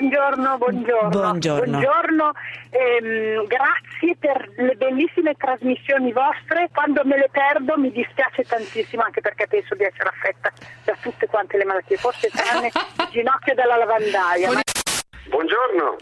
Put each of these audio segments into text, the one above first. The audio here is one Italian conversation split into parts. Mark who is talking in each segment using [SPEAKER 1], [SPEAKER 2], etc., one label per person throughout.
[SPEAKER 1] buongiorno. Grazie per le bellissime trasmissioni vostre. Quando me le perdo mi dispiace tantissimo, anche perché penso di essere affetta da tutte quante le malattie, forse tranne il ginocchio della lavandaia.
[SPEAKER 2] Buongiorno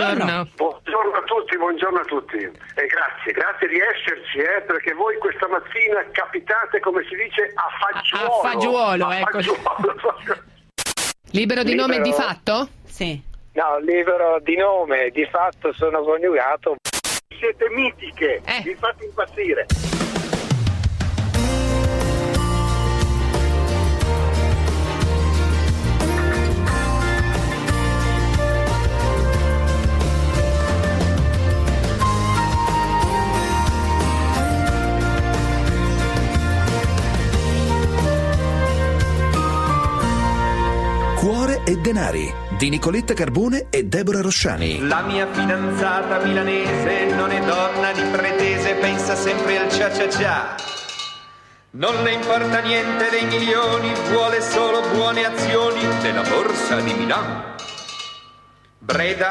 [SPEAKER 2] a tutti e grazie di esserci, perché voi questa mattina capitate, come si dice, a fagiolo.
[SPEAKER 3] Ecco. Libero di nome e di fatto?
[SPEAKER 4] Sì.
[SPEAKER 5] No, libero di nome, di fatto sono coniugato.
[SPEAKER 2] Siete mitiche, vi fate impazzire.
[SPEAKER 6] Cuore e denari di Nicoletta Carbone e Deborah Rosciani.
[SPEAKER 7] La mia fidanzata milanese non è donna di pretese, pensa sempre al cia cia cia. Non le importa niente dei milioni, vuole solo buone azioni della borsa di Milano. Breda,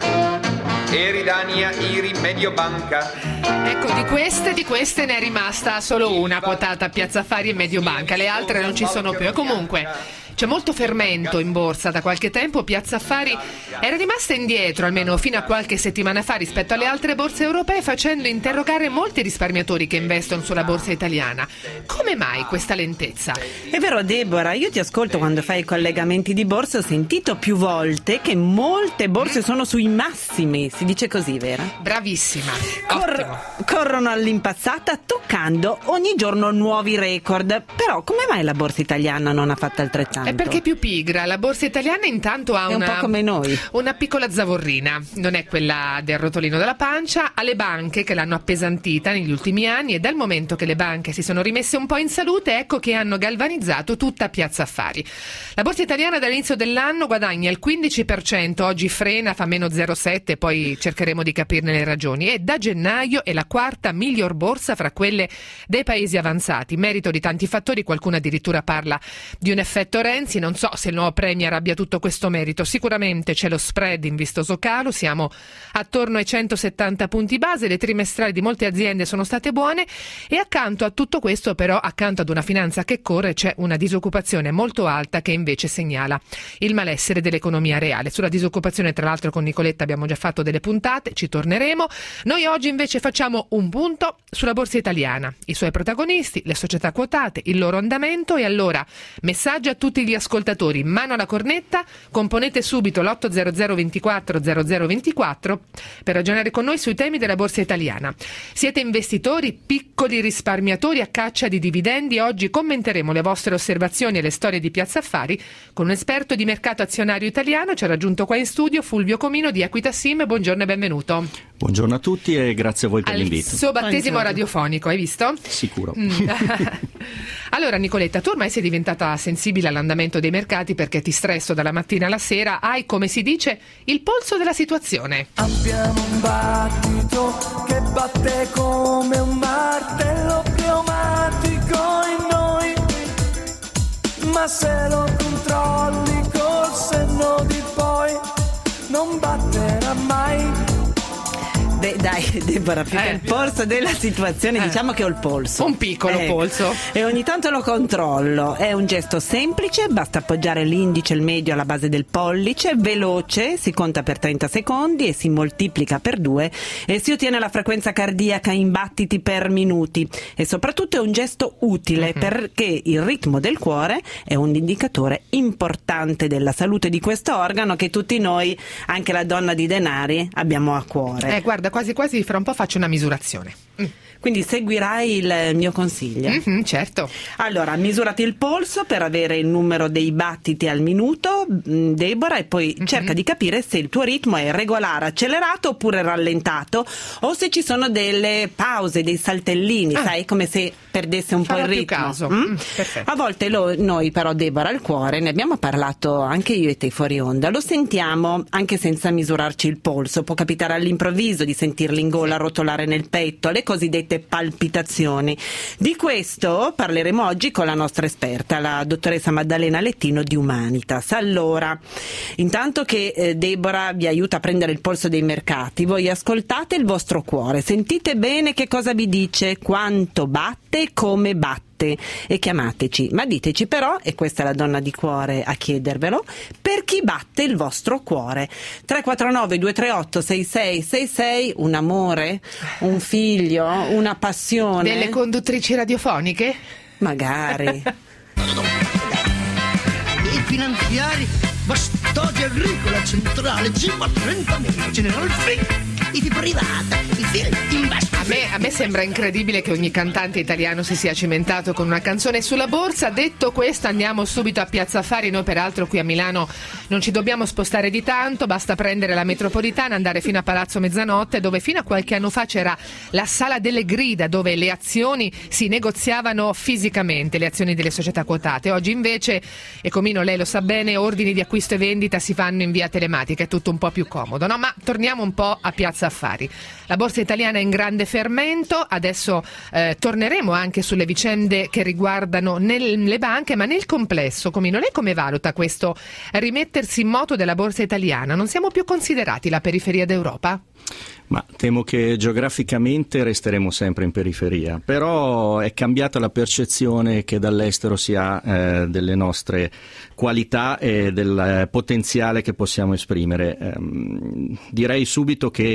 [SPEAKER 7] Eridania, Iri, Mediobanca.
[SPEAKER 3] Ecco, di queste ne è rimasta solo una quotata a Piazza Affari e Mediobanca, le altre non ci sono più. E comunque c'è molto fermento in borsa da qualche tempo. Piazza Affari era rimasta indietro, almeno fino a qualche settimana fa, rispetto alle altre borse europee, facendo interrogare molti risparmiatori che investono sulla borsa italiana. Come mai questa lentezza?
[SPEAKER 4] È vero, Deborah, io ti ascolto quando fai i collegamenti di borsa, ho sentito più volte che molte borse sono sui massimi, si dice così, vero?
[SPEAKER 3] Bravissima,
[SPEAKER 4] corrono all'impazzata toccando ogni giorno nuovi record. Però come mai la borsa italiana non ha fatto altrettanto?
[SPEAKER 3] È perché è più pigra. La borsa italiana intanto ha
[SPEAKER 4] un po' come noi,
[SPEAKER 3] una piccola zavorrina, non è quella del rotolino della pancia, ha le banche che l'hanno appesantita negli ultimi anni, e dal momento che le banche si sono rimesse un po' in salute, ecco che hanno galvanizzato tutta Piazza Affari. La borsa italiana dall'inizio dell'anno guadagna il 15%, oggi frena, fa meno 0,7, poi cercheremo di capirne le ragioni, e da gennaio è la quarta miglior borsa fra quelle dei paesi avanzati, merito di tanti fattori. Qualcuno addirittura parla di un effetto Renzi. Non so se il nuovo Premier abbia tutto questo merito. Sicuramente c'è lo spread in vistoso calo, siamo attorno ai 170 punti base, le trimestrali di molte aziende sono state buone, e accanto a tutto questo, però, accanto ad una finanza che corre, c'è una disoccupazione molto alta che invece segnala il malessere dell'economia reale. Sulla disoccupazione, tra l'altro, con Nicoletta abbiamo già fatto delle puntate, ci torneremo. Noi oggi invece facciamo un punto sulla borsa italiana, i suoi protagonisti, le società quotate, il loro andamento. E allora, messaggio a tutti gli ascoltatori, mano alla cornetta, componete subito l'800 24 0024 per ragionare con noi sui temi della borsa italiana. Siete investitori, piccoli risparmiatori a caccia di dividendi? Oggi commenteremo le vostre osservazioni e le storie di Piazza Affari con un esperto di mercato azionario italiano. Ci ha raggiunto qua in studio Fulvio Comino di Equita Sim. Buongiorno e benvenuto.
[SPEAKER 8] Buongiorno a tutti e grazie a voi per l'invito.
[SPEAKER 3] Al suo battesimo radiofonico, hai visto?
[SPEAKER 8] Sicuro.
[SPEAKER 3] Allora Nicoletta, tu ormai sei diventata sensibile all'andamento dei mercati perché ti stresso dalla mattina alla sera, hai, come si dice, il polso della situazione.
[SPEAKER 9] Abbiamo un battito che batte come un martello pneumatico in noi, ma se lo controlli col senno di poi non batterà mai.
[SPEAKER 4] Dai, Deborah, più che il polso della situazione, diciamo che ho il polso.
[SPEAKER 3] Un piccolo polso.
[SPEAKER 4] E ogni tanto lo controllo. È un gesto semplice, basta appoggiare l'indice e il medio alla base del pollice, veloce, si conta per 30 secondi e si moltiplica per 2 e si ottiene la frequenza cardiaca in battiti per minuti. E soprattutto è un gesto utile perché il ritmo del cuore è un indicatore importante della salute di questo organo che tutti noi, anche la donna di denari, abbiamo a cuore.
[SPEAKER 3] Guarda, quasi fra un po' faccio una misurazione.
[SPEAKER 4] Quindi seguirai il mio consiglio?
[SPEAKER 3] Certo.
[SPEAKER 4] Allora, misurati il polso per avere il numero dei battiti al minuto, Deborah, e poi cerca di capire se il tuo ritmo è regolare, accelerato oppure rallentato, o se ci sono delle pause, dei saltellini, sai, come se perdesse un po' il ritmo.
[SPEAKER 3] Più caso. Perfetto.
[SPEAKER 4] A volte noi però, Deborah, il cuore, ne abbiamo parlato anche io e te fuori onda, lo sentiamo anche senza misurarci il polso. Può capitare all'improvviso di sentirlo in gola rotolare nel petto, le cosiddette avete palpitazioni. Di questo parleremo oggi con la nostra esperta, la dottoressa Maddalena Lettino di Humanitas. Allora, intanto che Deborah vi aiuta a prendere il polso dei mercati, voi ascoltate il vostro cuore, sentite bene che cosa vi dice, quanto batte, come batte, e chiamateci, ma diteci però, e questa è la donna di cuore a chiedervelo, per chi batte il vostro cuore. 349 238 6666, un amore, un figlio, una passione,
[SPEAKER 3] delle conduttrici radiofoniche?
[SPEAKER 4] Magari.
[SPEAKER 10] I finanziari, Bastogia agricola centrale, Cima 30.000, General Free, i privata, i film,
[SPEAKER 3] a me sembra incredibile che ogni cantante italiano si sia cimentato con una canzone sulla borsa. Detto questo, andiamo subito a Piazza Affari. Noi peraltro qui a Milano non ci dobbiamo spostare di tanto, basta prendere la metropolitana, andare fino a Palazzo Mezzanotte, dove fino a qualche anno fa c'era la Sala delle Grida, dove le azioni si negoziavano fisicamente, le azioni delle società quotate. Oggi invece, e Comino lei lo sa bene, ordini di acquisto e vendita si fanno in via telematica, è tutto un po' più comodo, no? Ma torniamo un po' a Piazza Affari. La borsa italiana è in grande fermento, adesso torneremo anche sulle vicende che riguardano le banche, ma nel complesso, Comino, lei come valuta questo rimettersi in moto della borsa italiana? Non siamo più considerati la periferia d'Europa?
[SPEAKER 8] Ma temo che geograficamente resteremo sempre in periferia, però è cambiata la percezione che dall'estero si ha delle nostre qualità e del potenziale che possiamo esprimere. Direi subito che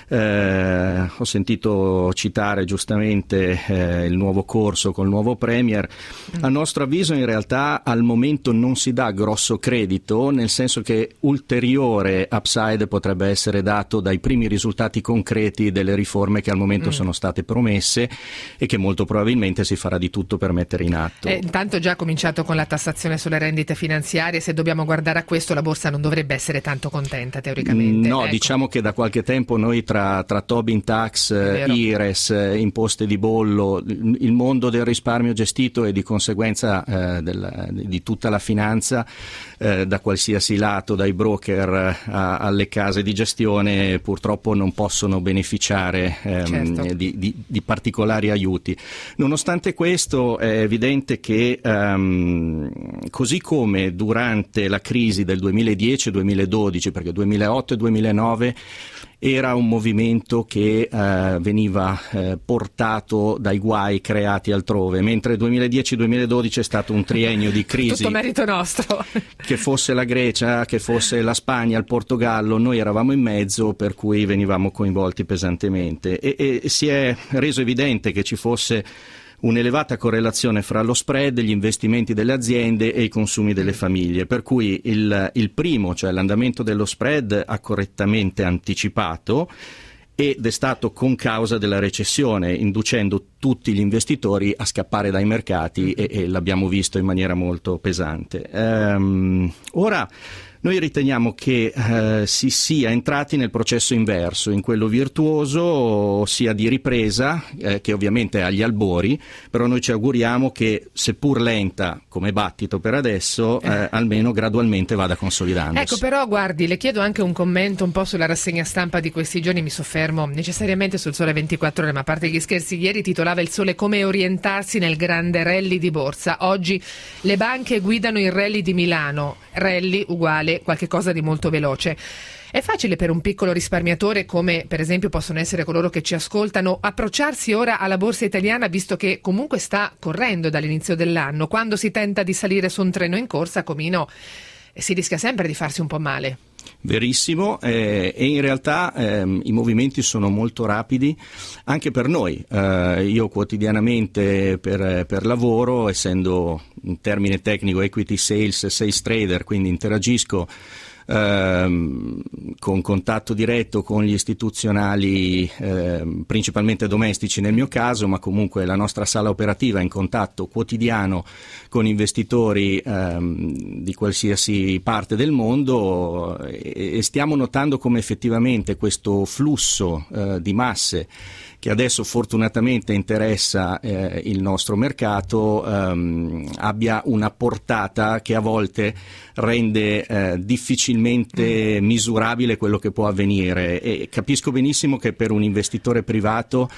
[SPEAKER 8] ho sentito citare giustamente il nuovo corso col nuovo Premier. A nostro avviso in realtà al momento non si dà grosso credito, nel senso che ulteriore upside potrebbe essere dato dai primi risultati concreti delle riforme che al momento sono state promesse e che molto probabilmente si farà di tutto per mettere in atto.
[SPEAKER 3] Intanto già cominciato con la tassazione sulle rendite finanziarie, se dobbiamo guardare a questo la borsa non dovrebbe essere tanto contenta teoricamente.
[SPEAKER 8] No,
[SPEAKER 3] ecco.
[SPEAKER 8] Diciamo che da qualche tempo noi tra Tobin Tax, IRES, imposte di bollo, il mondo del risparmio gestito e di conseguenza di tutta la finanza, da qualsiasi lato, dai broker alle case di gestione, purtroppo non possono beneficiare
[SPEAKER 3] certo.
[SPEAKER 8] di particolari aiuti. Nonostante questo è evidente che così come durante la crisi del 2010-2012, perché 2008 e 2009 era un movimento che veniva portato dai guai creati altrove, mentre 2010-2012 è stato un triennio di crisi.
[SPEAKER 3] Tutto merito nostro.
[SPEAKER 8] Che fosse la Grecia, che fosse la Spagna, il Portogallo, noi eravamo in mezzo, per cui venivamo coinvolti pesantemente e si è reso evidente che ci fosse un'elevata correlazione fra lo spread, gli investimenti delle aziende e i consumi delle famiglie, per cui il primo, cioè l'andamento dello spread, ha correttamente anticipato ed è stato con causa della recessione, inducendo tutti gli investitori a scappare dai mercati e l'abbiamo visto in maniera molto pesante. Ora noi riteniamo che si sia entrati nel processo inverso, in quello virtuoso, ossia di ripresa, che ovviamente è agli albori, però noi ci auguriamo che, seppur lenta come battito per adesso, almeno gradualmente vada consolidandosi.
[SPEAKER 3] Ecco, però guardi, le chiedo anche un commento un po' sulla rassegna stampa di questi giorni, mi soffermo necessariamente sul Sole 24 Ore, ma a parte gli scherzi, ieri titolava Il Sole come orientarsi nel grande rally di borsa. Oggi le banche guidano il rally di Milano, rally uguale qualche cosa di molto veloce. È facile per un piccolo risparmiatore, come per esempio possono essere coloro che ci ascoltano, approcciarsi ora alla borsa italiana, visto che comunque sta correndo dall'inizio dell'anno? Quando si tenta di salire su un treno in corsa, Comino, si rischia sempre di farsi un po' male.
[SPEAKER 8] Verissimo, e in realtà i movimenti sono molto rapidi anche per noi. Io quotidianamente per lavoro, essendo in termine tecnico equity sales trader, quindi interagisco con contatto diretto con gli istituzionali, principalmente domestici nel mio caso, ma comunque la nostra sala operativa è in contatto quotidiano con investitori di qualsiasi parte del mondo e stiamo notando come effettivamente questo flusso di masse che adesso fortunatamente interessa il nostro mercato, abbia una portata che a volte rende difficilmente misurabile quello che può avvenire, e capisco benissimo che per un investitore privato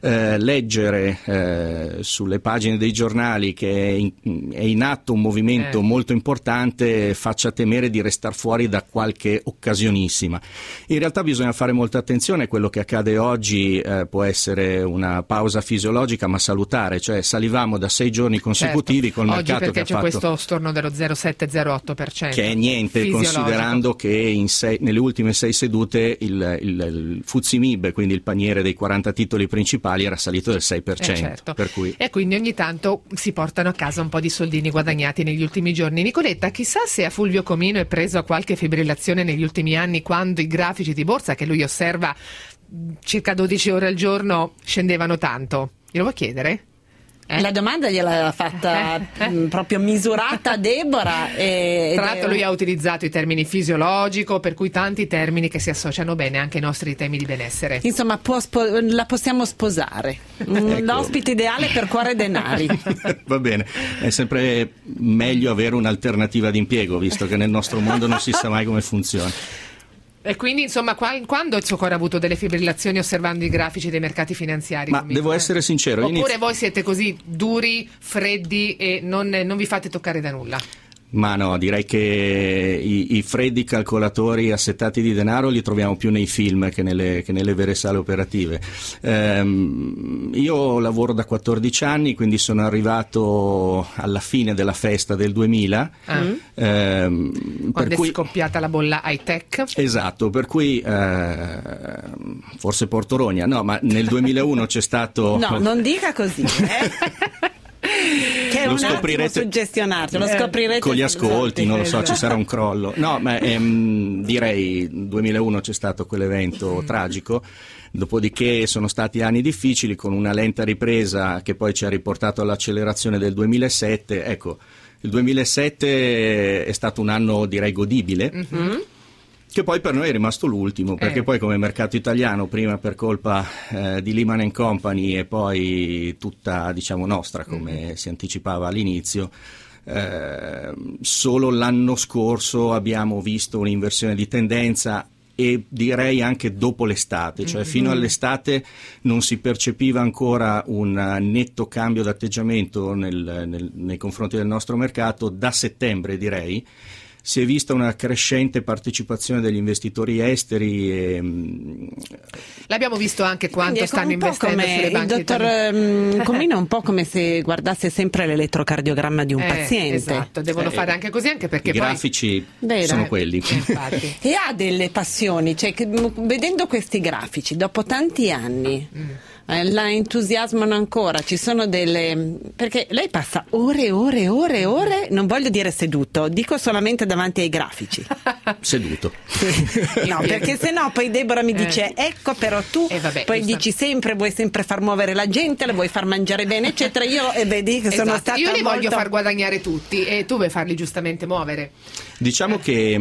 [SPEAKER 8] leggere sulle pagine dei giornali che è in atto un movimento molto importante faccia temere di restar fuori da qualche occasionissima. In realtà bisogna fare molta attenzione, quello che accade oggi può essere una pausa fisiologica ma salutare, cioè salivamo da 6 giorni consecutivi col mercato
[SPEAKER 3] oggi perché
[SPEAKER 8] che
[SPEAKER 3] c'è
[SPEAKER 8] ha fatto
[SPEAKER 3] questo storno dello 0,7-0,8%, che
[SPEAKER 8] è niente, considerando che nelle ultime 6 sedute il FTSE MIB, quindi il paniere dei 40 titoli principali, era salito del 6%. Per cui...
[SPEAKER 3] E quindi ogni tanto si portano a casa un po' di soldini guadagnati negli ultimi giorni. Nicoletta, chissà se a Fulvio Comino è preso a qualche fibrillazione negli ultimi anni, quando i grafici di borsa che lui osserva circa 12 ore al giorno scendevano tanto. Glielo vuoi chiedere?
[SPEAKER 4] La domanda gliel'ha fatta proprio misurata Deborah.
[SPEAKER 3] Tra l'altro lui ha utilizzato i termini fisiologico, per cui tanti termini che si associano bene anche ai nostri temi di benessere.
[SPEAKER 4] Insomma, la possiamo sposare.
[SPEAKER 8] Ecco.
[SPEAKER 4] L'ospite ideale per Cuore e Denari.
[SPEAKER 8] Va bene, è sempre meglio avere un'alternativa d'impiego, visto che nel nostro mondo non si sa mai come funziona.
[SPEAKER 3] E quindi insomma quando il suo cuore ha avuto delle fibrillazioni osservando i grafici dei mercati finanziari?
[SPEAKER 8] Ma devo essere sincero,
[SPEAKER 3] oppure voi siete così duri, freddi e non vi fate toccare da nulla?
[SPEAKER 8] Ma no, direi che i freddi calcolatori assettati di denaro li troviamo più nei film che nelle vere sale operative. Io lavoro da 14 anni, quindi sono arrivato alla fine della festa del 2000.
[SPEAKER 3] Quando è scoppiata la bolla high tech.
[SPEAKER 8] Esatto, per cui forse Porto Rogna, no, ma nel 2001 c'è stato...
[SPEAKER 4] No, non dica così, che è
[SPEAKER 8] lo
[SPEAKER 4] un
[SPEAKER 8] scoprirete,
[SPEAKER 4] attimo suggestionarti, lo scoprirete
[SPEAKER 8] con gli ascolti, non lo so, ci sarà un crollo. No, ma direi 2001 c'è stato quell'evento tragico, dopodiché sono stati anni difficili con una lenta ripresa che poi ci ha riportato all'accelerazione del 2007. Ecco, il 2007 è stato un anno direi godibile. Che poi per noi è rimasto l'ultimo, perché poi come mercato italiano, prima per colpa di Lehman & Company e poi tutta diciamo nostra, come si anticipava all'inizio, solo l'anno scorso abbiamo visto un'inversione di tendenza, e direi anche dopo l'estate, cioè fino all'estate non si percepiva ancora un netto cambio d'atteggiamento nei confronti del nostro mercato. Da settembre direi si è vista una crescente partecipazione degli investitori esteri.
[SPEAKER 3] L'abbiamo visto anche quanto stanno investendo sulle banche.
[SPEAKER 4] Il dottor Comino è un po' come se guardasse sempre l'elettrocardiogramma di un paziente.
[SPEAKER 3] Esatto, devono fare anche così, anche perché
[SPEAKER 8] i grafici sono quelli.
[SPEAKER 4] E ha delle passioni, cioè vedendo questi grafici dopo tanti anni la entusiasmano ancora, ci sono perché lei passa ore, non voglio dire seduto, dico solamente davanti ai grafici.
[SPEAKER 8] Seduto.
[SPEAKER 4] No, perché sennò poi Deborah mi dice ecco però tu poi dici sempre, vuoi sempre far muovere la gente, la vuoi far mangiare bene eccetera. Io vedi che sono stata
[SPEAKER 3] io li voglio far guadagnare tutti e tu vuoi farli giustamente muovere.
[SPEAKER 8] Diciamo che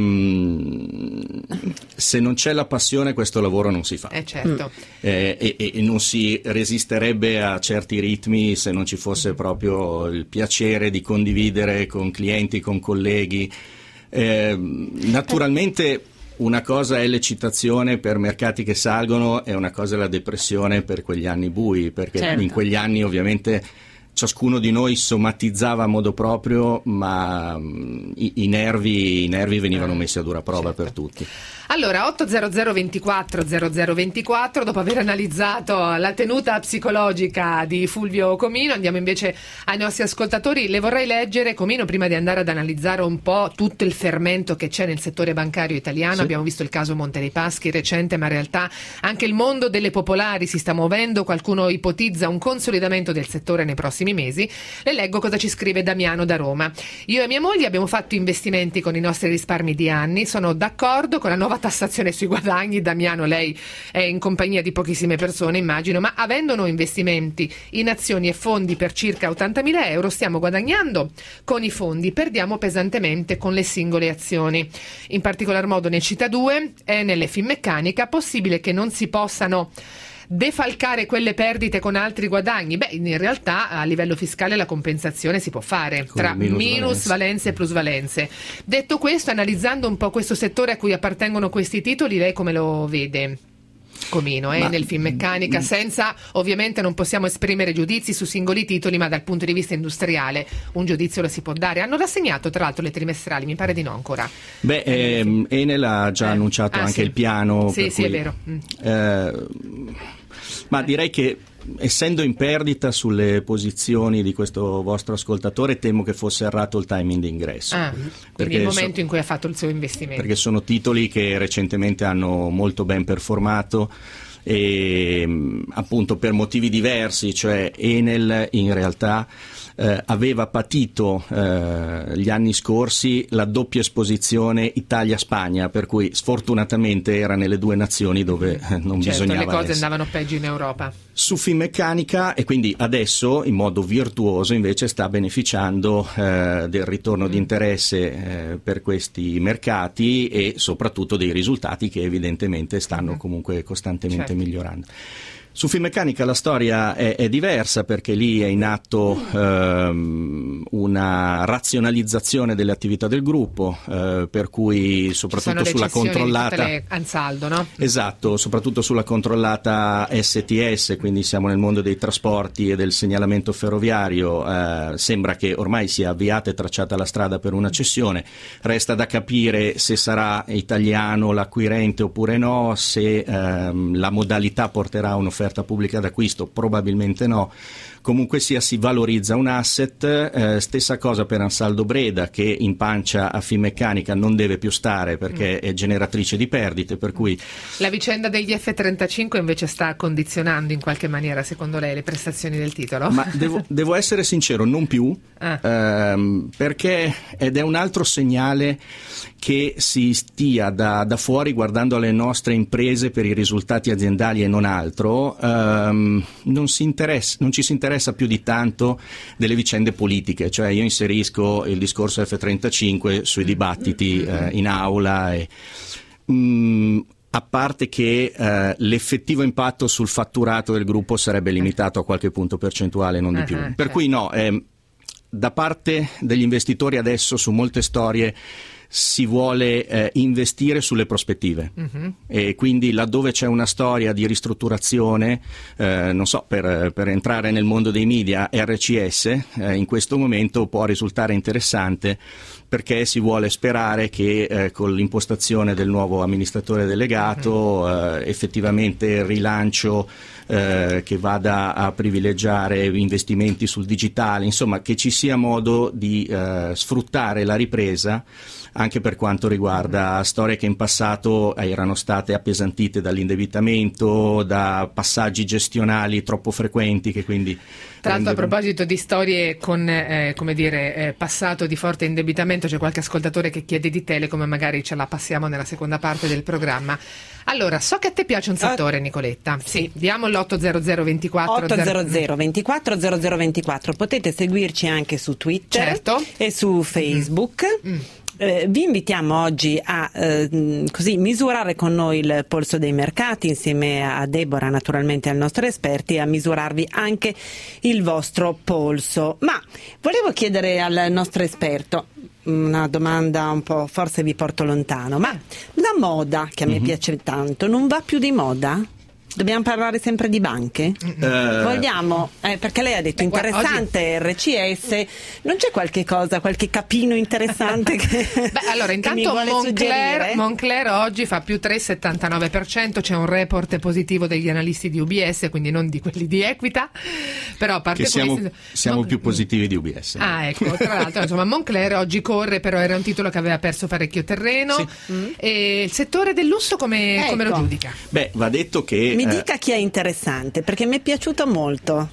[SPEAKER 8] se non c'è la passione questo lavoro non si fa.
[SPEAKER 3] Certo.
[SPEAKER 8] E non si resisterebbe a certi ritmi se non ci fosse proprio il piacere di condividere con clienti, con colleghi. Naturalmente una cosa è l'eccitazione per mercati che salgono e una cosa è la depressione per quegli anni bui, perché in quegli anni ovviamente ciascuno di noi somatizzava a modo proprio, ma i nervi venivano messi a dura prova per tutti.
[SPEAKER 3] Allora, 800 24 0024, dopo aver analizzato la tenuta psicologica di Fulvio Comino, andiamo invece ai nostri ascoltatori. Le vorrei leggere, Comino, prima di andare ad analizzare un po' tutto il fermento che c'è nel settore bancario italiano. Abbiamo visto il caso Monte dei Paschi recente, ma in realtà anche il mondo delle popolari si sta muovendo. Qualcuno ipotizza un consolidamento del settore nei prossimi mesi. Le leggo cosa ci scrive Damiano da Roma. Io e mia moglie abbiamo fatto investimenti con i nostri risparmi di anni, sono d'accordo con la nuova tassazione sui guadagni. Damiano, lei è in compagnia di pochissime persone, immagino, ma avendo noi investimenti in azioni e fondi per circa 80.000 euro, stiamo guadagnando con i fondi, perdiamo pesantemente con le singole azioni. In particolar modo ne cita due, e nelle Finmeccanica, possibile che non si possano defalcare quelle perdite con altri guadagni? Beh, in realtà a livello fiscale la compensazione si può fare tra minusvalenze e plusvalenze. Detto questo, analizzando un po' questo settore a cui appartengono questi titoli, lei come lo vede? Comino, nel Finmeccanica, senza, ovviamente non possiamo esprimere giudizi su singoli titoli, ma dal punto di vista industriale un giudizio lo si può dare. Hanno rassegnato tra l'altro le trimestrali? Mi pare di no ancora.
[SPEAKER 8] Enel ha già annunciato anche il piano.
[SPEAKER 3] Sì, è vero.
[SPEAKER 8] Ma direi che, essendo in perdita sulle posizioni di questo vostro ascoltatore, temo che fosse errato il timing di ingresso.
[SPEAKER 3] Quindi il momento in cui ha fatto il suo investimento.
[SPEAKER 8] Perché sono titoli che recentemente hanno molto ben performato e appunto per motivi diversi, cioè Enel in realtà aveva patito gli anni scorsi la doppia esposizione Italia-Spagna, per cui sfortunatamente era nelle due nazioni dove non bisognava
[SPEAKER 3] le cose
[SPEAKER 8] essere.
[SPEAKER 3] andavano peggio in Europa.
[SPEAKER 8] Su Finmeccanica, e quindi adesso in modo virtuoso invece sta beneficiando del ritorno di interesse per questi mercati e soprattutto dei risultati che evidentemente stanno comunque costantemente migliorando. Su Finmeccanica la storia è diversa, perché lì è in atto una razionalizzazione delle attività del gruppo, per cui soprattutto sulla controllata
[SPEAKER 3] Ansaldo, no?
[SPEAKER 8] Esatto, soprattutto sulla controllata STS, quindi siamo nel mondo dei trasporti e del segnalamento ferroviario. Sembra che ormai sia avviata e tracciata la strada per una cessione. Resta da capire se sarà italiano l'acquirente oppure no, se la modalità porterà a un'offerta pubblica d'acquisto, probabilmente no. Comunque sia, si valorizza un asset. Stessa cosa per Ansaldo Breda, che in pancia a Finmeccanica non deve più stare perché è generatrice di perdite, per cui
[SPEAKER 3] la vicenda degli F-35 invece sta condizionando in qualche maniera, secondo lei, le prestazioni del titolo?
[SPEAKER 8] Ma devo essere sincero, non più, perché ed è un altro segnale che si stia da fuori guardando alle nostre imprese per i risultati aziendali e non altro. Non ci si interessa più di tanto delle vicende politiche, cioè io inserisco il discorso F-35 sui dibattiti in aula a parte che l'effettivo impatto sul fatturato del gruppo sarebbe limitato a qualche punto percentuale, non di più. Per cui no, da parte degli investitori adesso su molte storie si vuole investire sulle prospettive, e quindi laddove c'è una storia di ristrutturazione, non so, per entrare nel mondo dei media, RCS in questo momento può risultare interessante, perché si vuole sperare che con l'impostazione del nuovo amministratore delegato effettivamente il rilancio che vada a privilegiare investimenti sul digitale, insomma che ci sia modo di sfruttare la ripresa anche per quanto riguarda storie che in passato erano state appesantite dall'indebitamento, da passaggi gestionali troppo frequenti che quindi...
[SPEAKER 3] Tra l'altro, a proposito di storie con passato di forte indebitamento, c'è qualche ascoltatore che chiede di Telecom, magari ce la passiamo nella seconda parte del programma. Allora, so che a te piace un settore, Nicoletta. Sì, diamo l'800 24
[SPEAKER 4] 800 24 0024. Potete seguirci anche su Twitter e su Facebook. Vi invitiamo oggi a così misurare con noi il polso dei mercati, insieme a Deborah, naturalmente, al nostro esperti, e a misurarvi anche il vostro polso. Ma volevo chiedere al nostro esperto una domanda un po', forse vi porto lontano, ma la moda, che a me piace tanto, non va più di moda? Dobbiamo parlare sempre di banche? Vogliamo, perché lei ha detto interessante oggi... RCS, non c'è qualche cosa, qualche capino interessante che
[SPEAKER 3] allora intanto Moncler oggi fa più 3,79%, c'è un report positivo degli analisti di UBS, quindi non di quelli di Equita, però a parte
[SPEAKER 8] siamo più positivi di UBS.
[SPEAKER 3] Ecco, tra l'altro insomma Moncler oggi corre, però era un titolo che aveva perso parecchio terreno. E il settore del lusso come lo giudica?
[SPEAKER 8] Beh, va detto che
[SPEAKER 4] mi dica chi è interessante, perché mi è piaciuto molto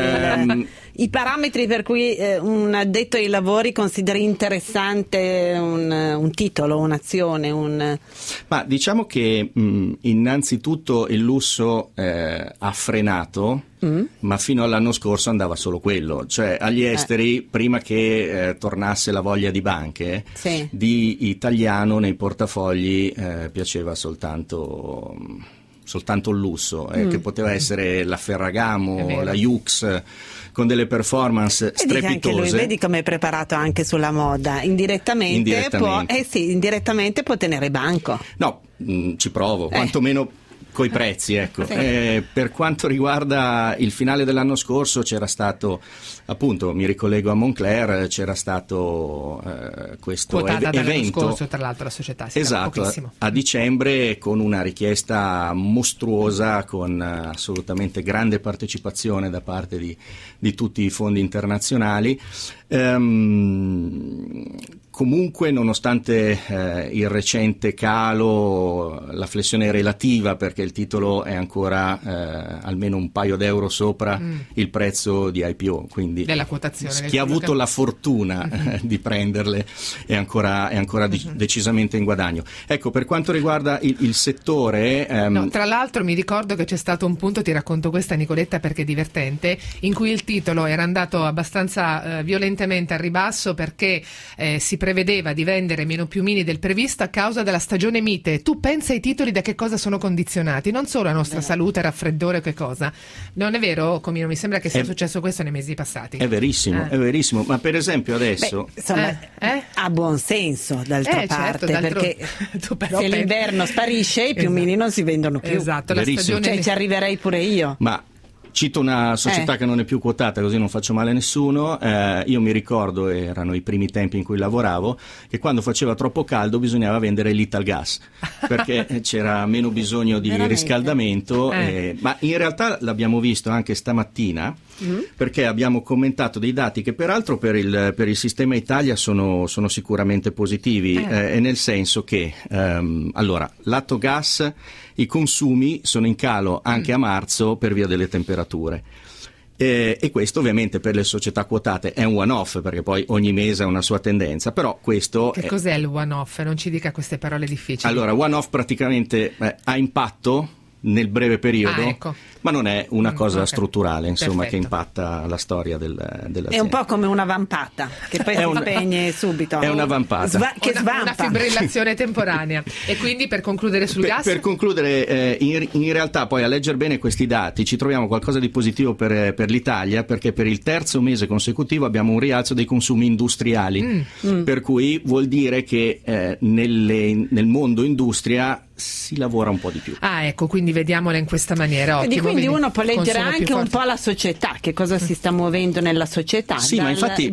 [SPEAKER 4] i parametri per cui un addetto ai lavori consideri interessante un titolo, un'azione,
[SPEAKER 8] Ma diciamo che innanzitutto il lusso ha frenato, ma fino all'anno scorso andava solo quello, cioè agli esteri prima che tornasse la voglia di banche, di italiano nei portafogli piaceva soltanto soltanto il lusso, che poteva essere la Ferragamo, la Yux, con delle performance strepitose.
[SPEAKER 4] Anche lui, vedi come è preparato anche sulla moda, indirettamente. Può tenere banco.
[SPEAKER 8] No, ci provo, quantomeno coi prezzi, ecco.
[SPEAKER 4] Sì.
[SPEAKER 8] Per quanto riguarda il finale dell'anno scorso, c'era stato, appunto, mi ricollego a Moncler, c'era stato questo
[SPEAKER 3] quotata
[SPEAKER 8] evento.
[SPEAKER 3] Dall'anno scorso, tra l'altro la società si
[SPEAKER 8] esatto, a dicembre, con una richiesta mostruosa, con assolutamente grande partecipazione da parte di tutti i fondi internazionali. Comunque, nonostante il recente calo, la flessione relativa, perché il titolo è ancora almeno un paio d'euro sopra il prezzo di IPO, quindi
[SPEAKER 3] della quotazione,
[SPEAKER 8] chi ha avuto la fortuna di prenderle è ancora decisamente in guadagno. Ecco, per quanto riguarda il settore...
[SPEAKER 3] No, tra l'altro mi ricordo che c'è stato un punto, ti racconto questa Nicoletta perché è divertente, in cui il titolo era andato abbastanza violentemente a ribasso perché si prevedeva di vendere meno piumini del previsto a causa della stagione mite. Tu pensa ai titoli da che cosa sono condizionati, non solo la nostra salute, raffreddore o che cosa. Non è vero, Comino? Mi sembra che sia successo questo nei mesi passati.
[SPEAKER 8] È verissimo, ma per esempio adesso...
[SPEAKER 4] ha buon senso d'altra parte,
[SPEAKER 3] certo,
[SPEAKER 4] perché se l'inverno sparisce i piumini non si vendono più.
[SPEAKER 3] Esatto, la stagione...
[SPEAKER 4] ci arriverei pure io.
[SPEAKER 8] Ma cito una società che non è più quotata, così non faccio male a nessuno. Io mi ricordo, erano i primi tempi in cui lavoravo, che quando faceva troppo caldo bisognava vendere l'Italgas perché c'era meno bisogno di riscaldamento. Ma in realtà l'abbiamo visto anche stamattina, perché abbiamo commentato dei dati che peraltro per il sistema Italia sono sicuramente positivi, e nel senso che allora, lato gas, i consumi sono in calo anche a marzo per via delle temperature. E questo ovviamente per le società quotate è un one-off, perché poi ogni mese ha una sua tendenza, però questo...
[SPEAKER 3] Che cos'è il one-off? Non ci dica queste parole difficili.
[SPEAKER 8] Allora, one-off praticamente ha impatto nel breve periodo, ma non è una cosa strutturale, insomma, che impatta la storia dell'azienda.
[SPEAKER 4] È un po' come una vampata che poi si spegne subito.
[SPEAKER 8] È una vampata.
[SPEAKER 3] Una fibrillazione temporanea. E quindi, per concludere sul gas?
[SPEAKER 8] Per concludere, in realtà poi a leggere bene questi dati ci troviamo qualcosa di positivo per l'Italia, perché per il terzo mese consecutivo abbiamo un rialzo dei consumi industriali, per cui vuol dire che nel mondo industria si lavora un po' di più.
[SPEAKER 3] Ecco, quindi vediamola in questa maniera. Ottimo,
[SPEAKER 4] quindi uno può leggere anche un po' la società, che cosa si sta muovendo nella società,
[SPEAKER 8] sì, ma infatti...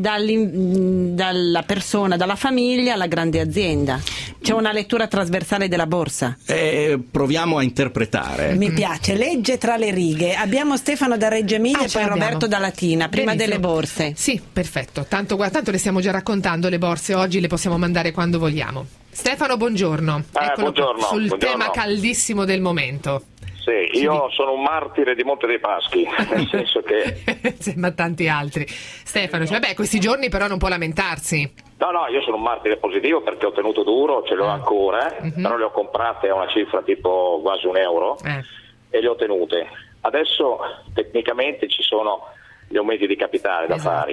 [SPEAKER 4] dalla persona, dalla famiglia alla grande azienda. C'è una lettura trasversale della borsa.
[SPEAKER 8] Proviamo a interpretare.
[SPEAKER 4] Mi piace, legge tra le righe. Abbiamo Stefano da Reggio Emilia e poi Roberto da Latina, prima delle borse.
[SPEAKER 3] Sì, perfetto. Tanto le stiamo già raccontando le borse oggi, le possiamo mandare quando vogliamo. Stefano, buongiorno.
[SPEAKER 2] Buongiorno.
[SPEAKER 3] Sul tema caldissimo del momento.
[SPEAKER 2] Sì, io sono un martire di Monte dei Paschi, nel senso che...
[SPEAKER 3] ma tanti altri. Stefano, questi giorni però non può lamentarsi.
[SPEAKER 2] No, io sono un martire positivo perché ho tenuto duro, ce l'ho ancora, però le ho comprate a una cifra tipo quasi €1 e le ho tenute. Adesso tecnicamente ci sono gli aumenti di capitale da fare.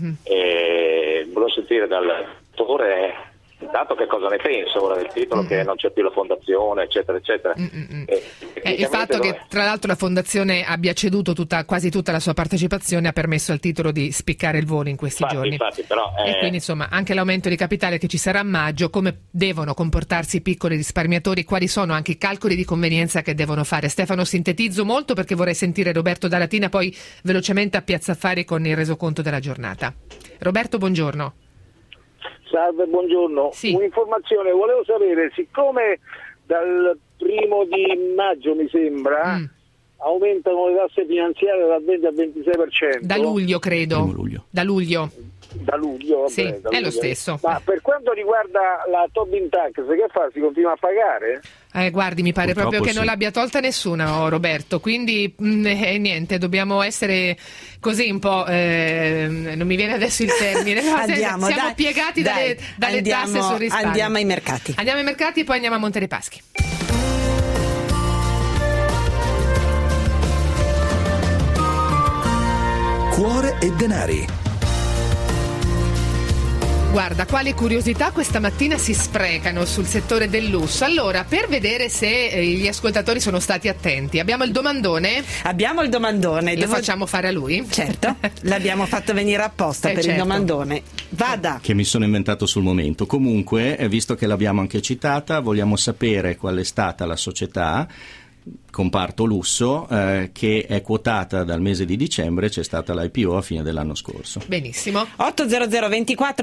[SPEAKER 2] E volevo sentire dal dottore... Intanto che cosa ne penso ora del titolo, che non c'è più la fondazione, eccetera, eccetera.
[SPEAKER 3] Il fatto che tra l'altro la fondazione abbia ceduto quasi tutta la sua partecipazione ha permesso al titolo di spiccare il volo in questi giorni.
[SPEAKER 2] Però,
[SPEAKER 3] e quindi insomma anche l'aumento di capitale che ci sarà a maggio, come devono comportarsi i piccoli risparmiatori, quali sono anche i calcoli di convenienza che devono fare. Stefano, sintetizzo molto perché vorrei sentire Roberto da Latina, poi velocemente a Piazza Affari con il resoconto della giornata. Roberto, buongiorno.
[SPEAKER 5] Salve, buongiorno.
[SPEAKER 3] Sì.
[SPEAKER 5] Un'informazione, volevo sapere, siccome dal 1 di maggio mi sembra aumentano le tasse finanziarie dal 20 al 26%.
[SPEAKER 3] Da luglio, credo. Da luglio.
[SPEAKER 5] Da luglio, vabbè,
[SPEAKER 3] sì,
[SPEAKER 5] da luglio.
[SPEAKER 3] È lo stesso.
[SPEAKER 5] Ma per quanto riguarda la Tobin Tax, che fa? Si continua a pagare?
[SPEAKER 3] Guardi, mi pare proprio che non l'abbia tolta nessuno, Roberto, quindi niente, dobbiamo essere così un po', non mi viene adesso il termine, siamo piegati dalle tasse sul risparmio.
[SPEAKER 4] Andiamo ai mercati.
[SPEAKER 3] Andiamo ai mercati e poi andiamo a Monte dei Paschi.
[SPEAKER 6] Cuore e denari.
[SPEAKER 3] Guarda, quali curiosità questa mattina si sprecano sul settore del lusso. Allora, per vedere se gli ascoltatori sono stati attenti, abbiamo il domandone?
[SPEAKER 4] Abbiamo il domandone.
[SPEAKER 3] Lo facciamo fare a lui?
[SPEAKER 4] Certo, l'abbiamo fatto venire apposta per il domandone. Vada!
[SPEAKER 8] Che mi sono inventato sul momento. Comunque, visto che l'abbiamo anche citata, vogliamo sapere qual è stata la società comparto lusso che è quotata dal mese di dicembre. C'è stata l'IPO a fine dell'anno scorso.
[SPEAKER 3] Benissimo.
[SPEAKER 4] 800 24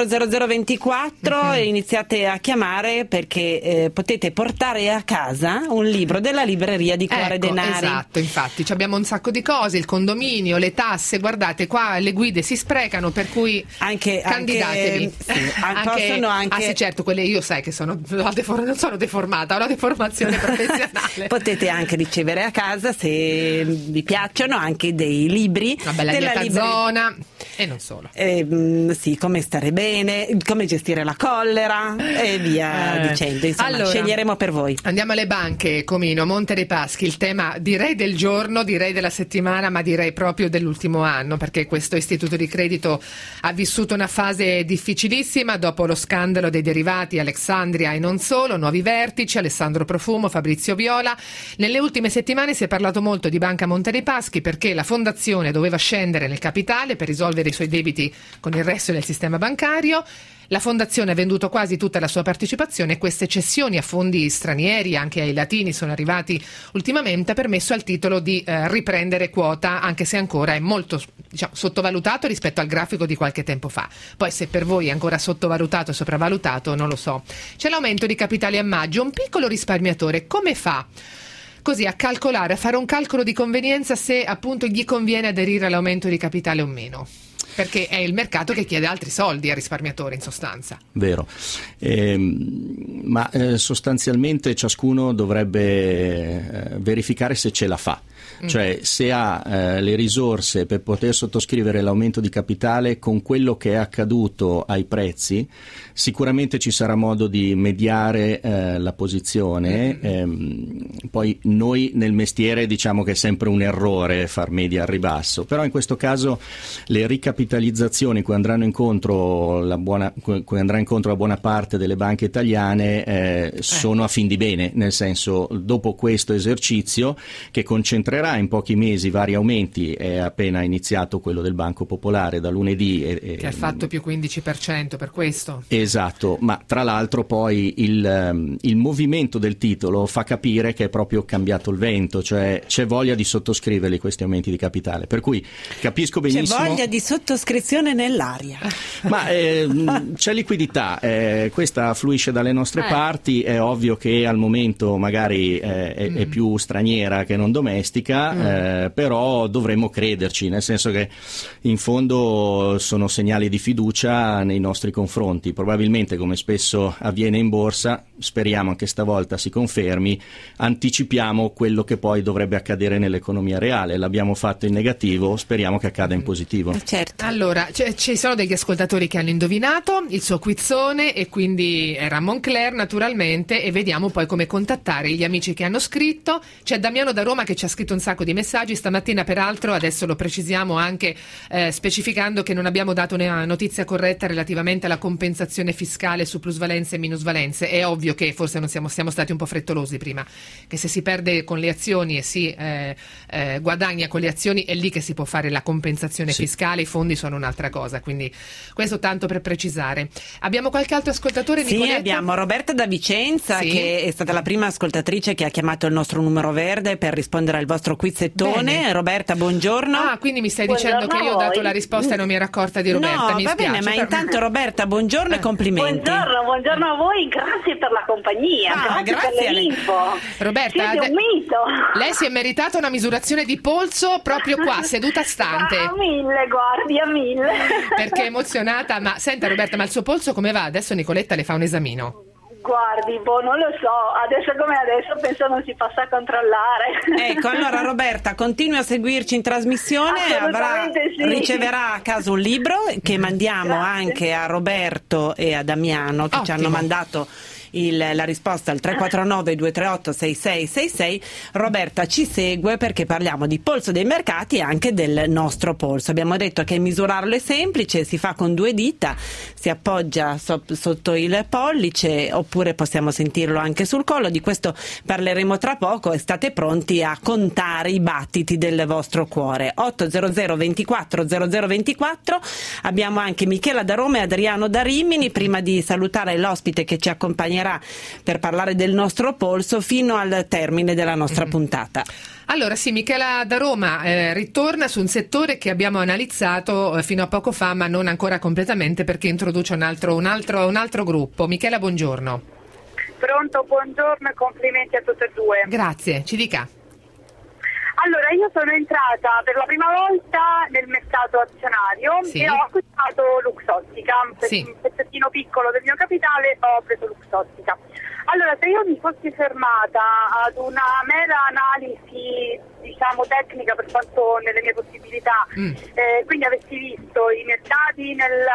[SPEAKER 4] 0024 iniziate a chiamare perché potete portare a casa un libro della libreria di Cuore Denari.
[SPEAKER 3] Esatto, infatti abbiamo un sacco di cose, il condominio, le tasse, guardate qua le guide si sprecano, per cui candidatevi.
[SPEAKER 4] Possono anche
[SPEAKER 3] sì, certo, quelle io sai che non sono deformata, ho la deformazione professionale.
[SPEAKER 4] Potete anche ricevere a casa, se vi piacciono, anche dei libri,
[SPEAKER 3] una bella lieta zona e non solo,
[SPEAKER 4] sì, come stare bene, come gestire la collera e via dicendo. Insomma, allora, sceglieremo per voi.
[SPEAKER 3] Andiamo alle banche, Comino, Monte dei Paschi, il tema direi del giorno, direi della settimana, ma direi proprio dell'ultimo anno, perché questo istituto di credito ha vissuto una fase difficilissima dopo lo scandalo dei derivati Alexandria e non solo, nuovi vertici, Alessandro Profumo, Fabrizio Viola. Nelle ultime settimane si è parlato molto di Banca Monte dei Paschi perché la fondazione doveva scendere nel capitale per risolvere i suoi debiti con il resto del sistema bancario. La fondazione ha venduto quasi tutta la sua partecipazione e queste cessioni a fondi stranieri, anche ai latini, sono arrivati ultimamente, ha permesso al titolo di riprendere quota, anche se ancora è molto sottovalutato rispetto al grafico di qualche tempo fa. Poi se per voi è ancora sottovalutato o sopravvalutato non lo so. C'è l'aumento di capitale a maggio, un piccolo risparmiatore come fa così a calcolare, a fare un calcolo di convenienza se appunto gli conviene aderire all'aumento di capitale o meno? Perché è il mercato che chiede altri soldi al risparmiatore, in sostanza. Vero,
[SPEAKER 8] ma sostanzialmente ciascuno dovrebbe verificare se ce la fa. Cioè se ha le risorse per poter sottoscrivere l'aumento di capitale con quello che è accaduto ai prezzi, sicuramente ci sarà modo di mediare la posizione. Poi noi nel mestiere diciamo che è sempre un errore far media al ribasso, però in questo caso le ricapitalizzazioni cui andrà incontro la buona parte delle banche italiane sono a fin di bene, nel senso, dopo questo esercizio che concentrerà in pochi mesi vari aumenti, è appena iniziato quello del Banco Popolare da lunedì
[SPEAKER 3] che ha fatto più 15% per questo.
[SPEAKER 8] Esatto, ma tra l'altro poi il movimento del titolo fa capire che è proprio cambiato il vento, cioè c'è voglia di sottoscriverli questi aumenti di capitale, per cui capisco benissimo.
[SPEAKER 4] C'è voglia di sottoscrizione nell'aria.
[SPEAKER 8] Ma c'è liquidità, questa fluisce dalle nostre parti, è ovvio che al momento magari è più straniera che non domestica, però dovremmo crederci, nel senso che in fondo sono segnali di fiducia nei nostri confronti. Probabilmente, come spesso avviene in borsa, speriamo anche stavolta si confermi, anticipiamo quello che poi dovrebbe accadere nell'economia reale. L'abbiamo fatto in negativo, speriamo che accada in positivo.
[SPEAKER 3] Certo. Allora, ci sono degli ascoltatori che hanno indovinato il suo quizzone e quindi era Moncler naturalmente, e vediamo poi come contattare gli amici che hanno scritto. C'è Damiano da Roma che ci ha scritto un sacco di messaggi stamattina, peraltro adesso lo precisiamo anche specificando che non abbiamo dato una notizia corretta relativamente alla compensazione fiscale su plusvalenze e minusvalenze. È ovvio che forse non siamo stati un po' frettolosi prima, che se si perde con le azioni e si guadagna con le azioni è lì che si può fare la compensazione fiscale, i fondi sono un'altra cosa, quindi questo tanto per precisare. Abbiamo qualche altro ascoltatore?
[SPEAKER 4] Sì,
[SPEAKER 3] Nicoletta?
[SPEAKER 4] Abbiamo Roberta da Vicenza, che è stata la prima ascoltatrice che ha chiamato il nostro numero verde per rispondere al vostro quizzettone. Bene. Roberta, buongiorno.
[SPEAKER 3] Quindi mi stai dicendo che io ho dato la risposta e non mi ero accorta di Roberta.
[SPEAKER 4] No,
[SPEAKER 3] mi
[SPEAKER 4] va
[SPEAKER 3] spiace,
[SPEAKER 4] bene, ma intanto Roberta, buongiorno e complimenti.
[SPEAKER 1] Buongiorno a voi, grazie per la compagnia, grazie per le info.
[SPEAKER 3] Roberta,
[SPEAKER 1] siete un mito.
[SPEAKER 3] Lei si è meritata una misurazione di polso proprio qua, seduta stante.
[SPEAKER 1] A 1000, guardi, a 1000.
[SPEAKER 3] Perché è emozionata. Ma senta Roberta, ma il suo polso come va? Adesso Nicoletta le fa un esamino.
[SPEAKER 1] Guardi, non lo so, adesso come adesso penso non si possa controllare.
[SPEAKER 4] Ecco, allora Roberta, continui a seguirci in trasmissione, riceverà a casa un libro che mandiamo anche a Roberto e a Damiano, che ci hanno mandato la risposta al 349 238 6666. Roberta ci segue perché parliamo di polso dei mercati e anche del nostro polso. Abbiamo detto che misurarlo è semplice, si fa con 2 dita, si appoggia sotto il pollice oppure possiamo sentirlo anche sul collo. Di questo parleremo tra poco e state pronti a contare i battiti del vostro cuore. 800 24 0024. Abbiamo anche Michela da Roma e Adriano da Rimini. Prima di salutare l'ospite che ci accompagnerà per parlare del nostro polso fino al termine della nostra puntata.
[SPEAKER 3] Allora sì, Michela da Roma ritorna su un settore che abbiamo analizzato fino a poco fa, ma non ancora completamente, perché introduce un altro gruppo. Michela, buongiorno.
[SPEAKER 1] Pronto, buongiorno e complimenti a tutte e due.
[SPEAKER 3] Grazie, ci dica.
[SPEAKER 1] Allora, io sono entrata per la prima volta nel mercato azionario e ho acquistato Luxottica, un pezzettino piccolo del mio capitale ho preso Luxottica. Allora, se io mi fossi fermata ad una mera analisi, diciamo, tecnica per quanto nelle mie possibilità, quindi avessi visto i mercati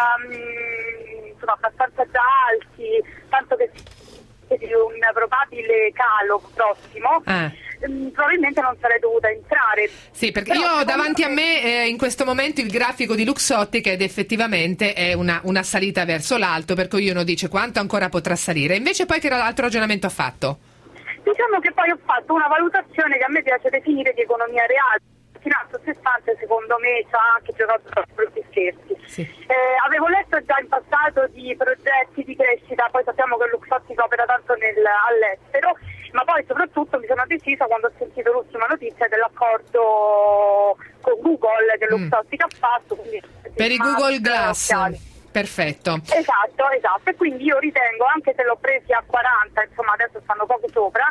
[SPEAKER 1] insomma, abbastanza già alti, tanto che di un probabile calo prossimo, probabilmente non sarei dovuta entrare.
[SPEAKER 3] Sì, perché io ho davanti a me in questo momento il grafico di Luxottica ed effettivamente è una salita verso l'alto, per cui uno dice quanto ancora potrà salire. Invece poi che altro ragionamento ha fatto?
[SPEAKER 1] Diciamo che poi ho fatto una valutazione che a me piace definire di economia reale. Finanza Sestante secondo me ci ha anche giocato brutti scherzi. Sì. Avevo letto già in passato di progetti di crescita, poi sappiamo che Luxottica opera tanto all'estero, ma poi soprattutto mi sono decisa quando ho sentito l'ultima notizia dell'accordo con Google che Luxottica ha fatto.
[SPEAKER 3] Per i Google Glass. Perfetto.
[SPEAKER 1] Esatto, e quindi io ritengo, anche se l'ho presi a 40, insomma adesso stanno poco sopra,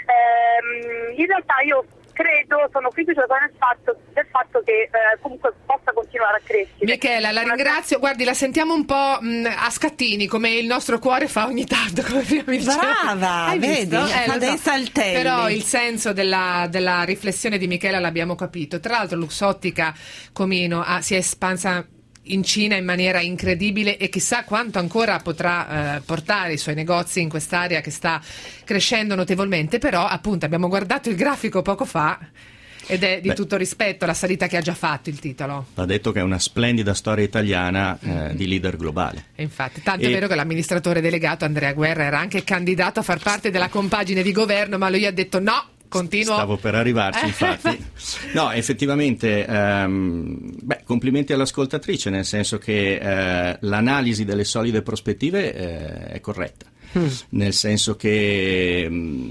[SPEAKER 1] in realtà io sono fiduciosa del fatto che comunque possa continuare a crescere.
[SPEAKER 3] Michela, la ringrazio. Guardi, la sentiamo un po' a scattini, come il nostro cuore fa ogni tanto, come prima mi diceva.
[SPEAKER 4] Brava, vedi? Fa dei saltelli.
[SPEAKER 3] Però il senso della riflessione di Michela l'abbiamo capito. Tra l'altro Luxottica, Comino, si è espansa in Cina in maniera incredibile e chissà quanto ancora potrà portare i suoi negozi in quest'area che sta crescendo notevolmente. Però appunto abbiamo guardato il grafico poco fa ed è di tutto rispetto la salita che ha già fatto il titolo.
[SPEAKER 8] Va detto che è una splendida storia italiana di leader globale.
[SPEAKER 3] E infatti, tanto è vero che l'amministratore delegato Andrea Guerra era anche candidato a far parte della compagine di governo, ma lui ha detto no. Continuo.
[SPEAKER 8] Stavo per arrivarci, infatti. No, effettivamente, complimenti all'ascoltatrice, nel senso che l'analisi delle solide prospettive è corretta. Nel senso che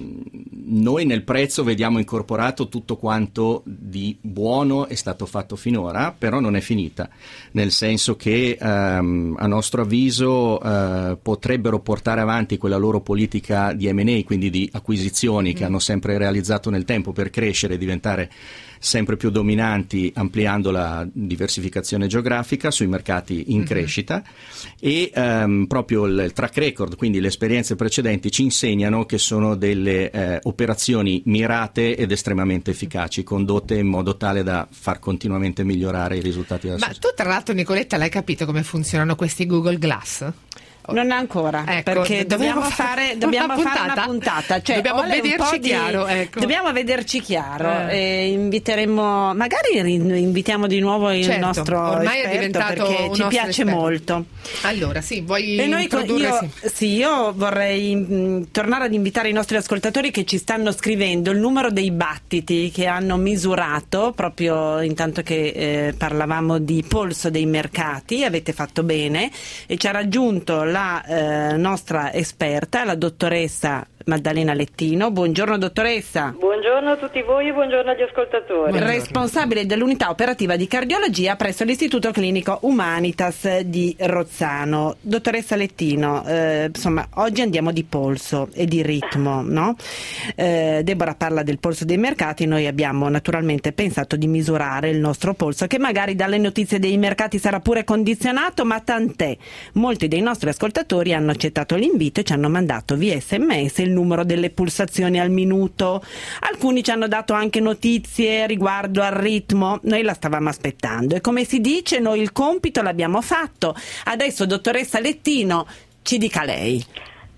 [SPEAKER 8] noi nel prezzo vediamo incorporato tutto quanto di buono è stato fatto finora, però non è finita, nel senso che a nostro avviso potrebbero portare avanti quella loro politica di M&A, quindi di acquisizioni che hanno sempre realizzato nel tempo per crescere e diventare sempre più dominanti, ampliando la diversificazione geografica sui mercati in crescita, e proprio il track record, quindi le esperienze precedenti, ci insegnano che sono delle operazioni mirate ed estremamente efficaci, condotte in modo tale da far continuamente migliorare i risultati della società.
[SPEAKER 3] Ma tu tra l'altro, Nicoletta, l'hai capito come funzionano questi Google Glass?
[SPEAKER 4] Non ancora, perché dobbiamo fare una puntata, cioè
[SPEAKER 3] dobbiamo vederci chiaro, ecco.
[SPEAKER 4] Dobbiamo vederci chiaro e inviteremo, magari invitiamo di nuovo il nostro
[SPEAKER 3] ormai
[SPEAKER 4] esperto,
[SPEAKER 3] è diventato
[SPEAKER 4] perché ci piace esperto. Molto.
[SPEAKER 3] Allora sì, vuoi
[SPEAKER 4] introdurre? Io vorrei tornare ad invitare i nostri ascoltatori che ci stanno scrivendo il numero dei battiti che hanno misurato proprio intanto che parlavamo di polso dei mercati. Avete fatto bene e ci ha raggiunto la nostra esperta, la dottoressa Maddalena Lettino. Buongiorno dottoressa.
[SPEAKER 11] Buongiorno a tutti voi e buongiorno agli ascoltatori.
[SPEAKER 3] Buongiorno.
[SPEAKER 4] Responsabile dell'unità operativa di cardiologia presso l'Istituto Clinico Humanitas di Rozzano. Dottoressa Lettino, insomma, oggi andiamo di polso e di ritmo, no? Deborah parla del polso dei mercati, noi abbiamo naturalmente pensato di misurare il nostro polso, che magari dalle notizie dei mercati sarà pure condizionato, ma tant'è. Molti dei nostri ascoltatori hanno accettato l'invito e ci hanno mandato via SMS il numero delle pulsazioni al minuto. Alcuni ci hanno dato anche notizie riguardo al ritmo, noi la stavamo aspettando e come si dice noi il compito l'abbiamo fatto. Adesso dottoressa Lettino ci dica lei.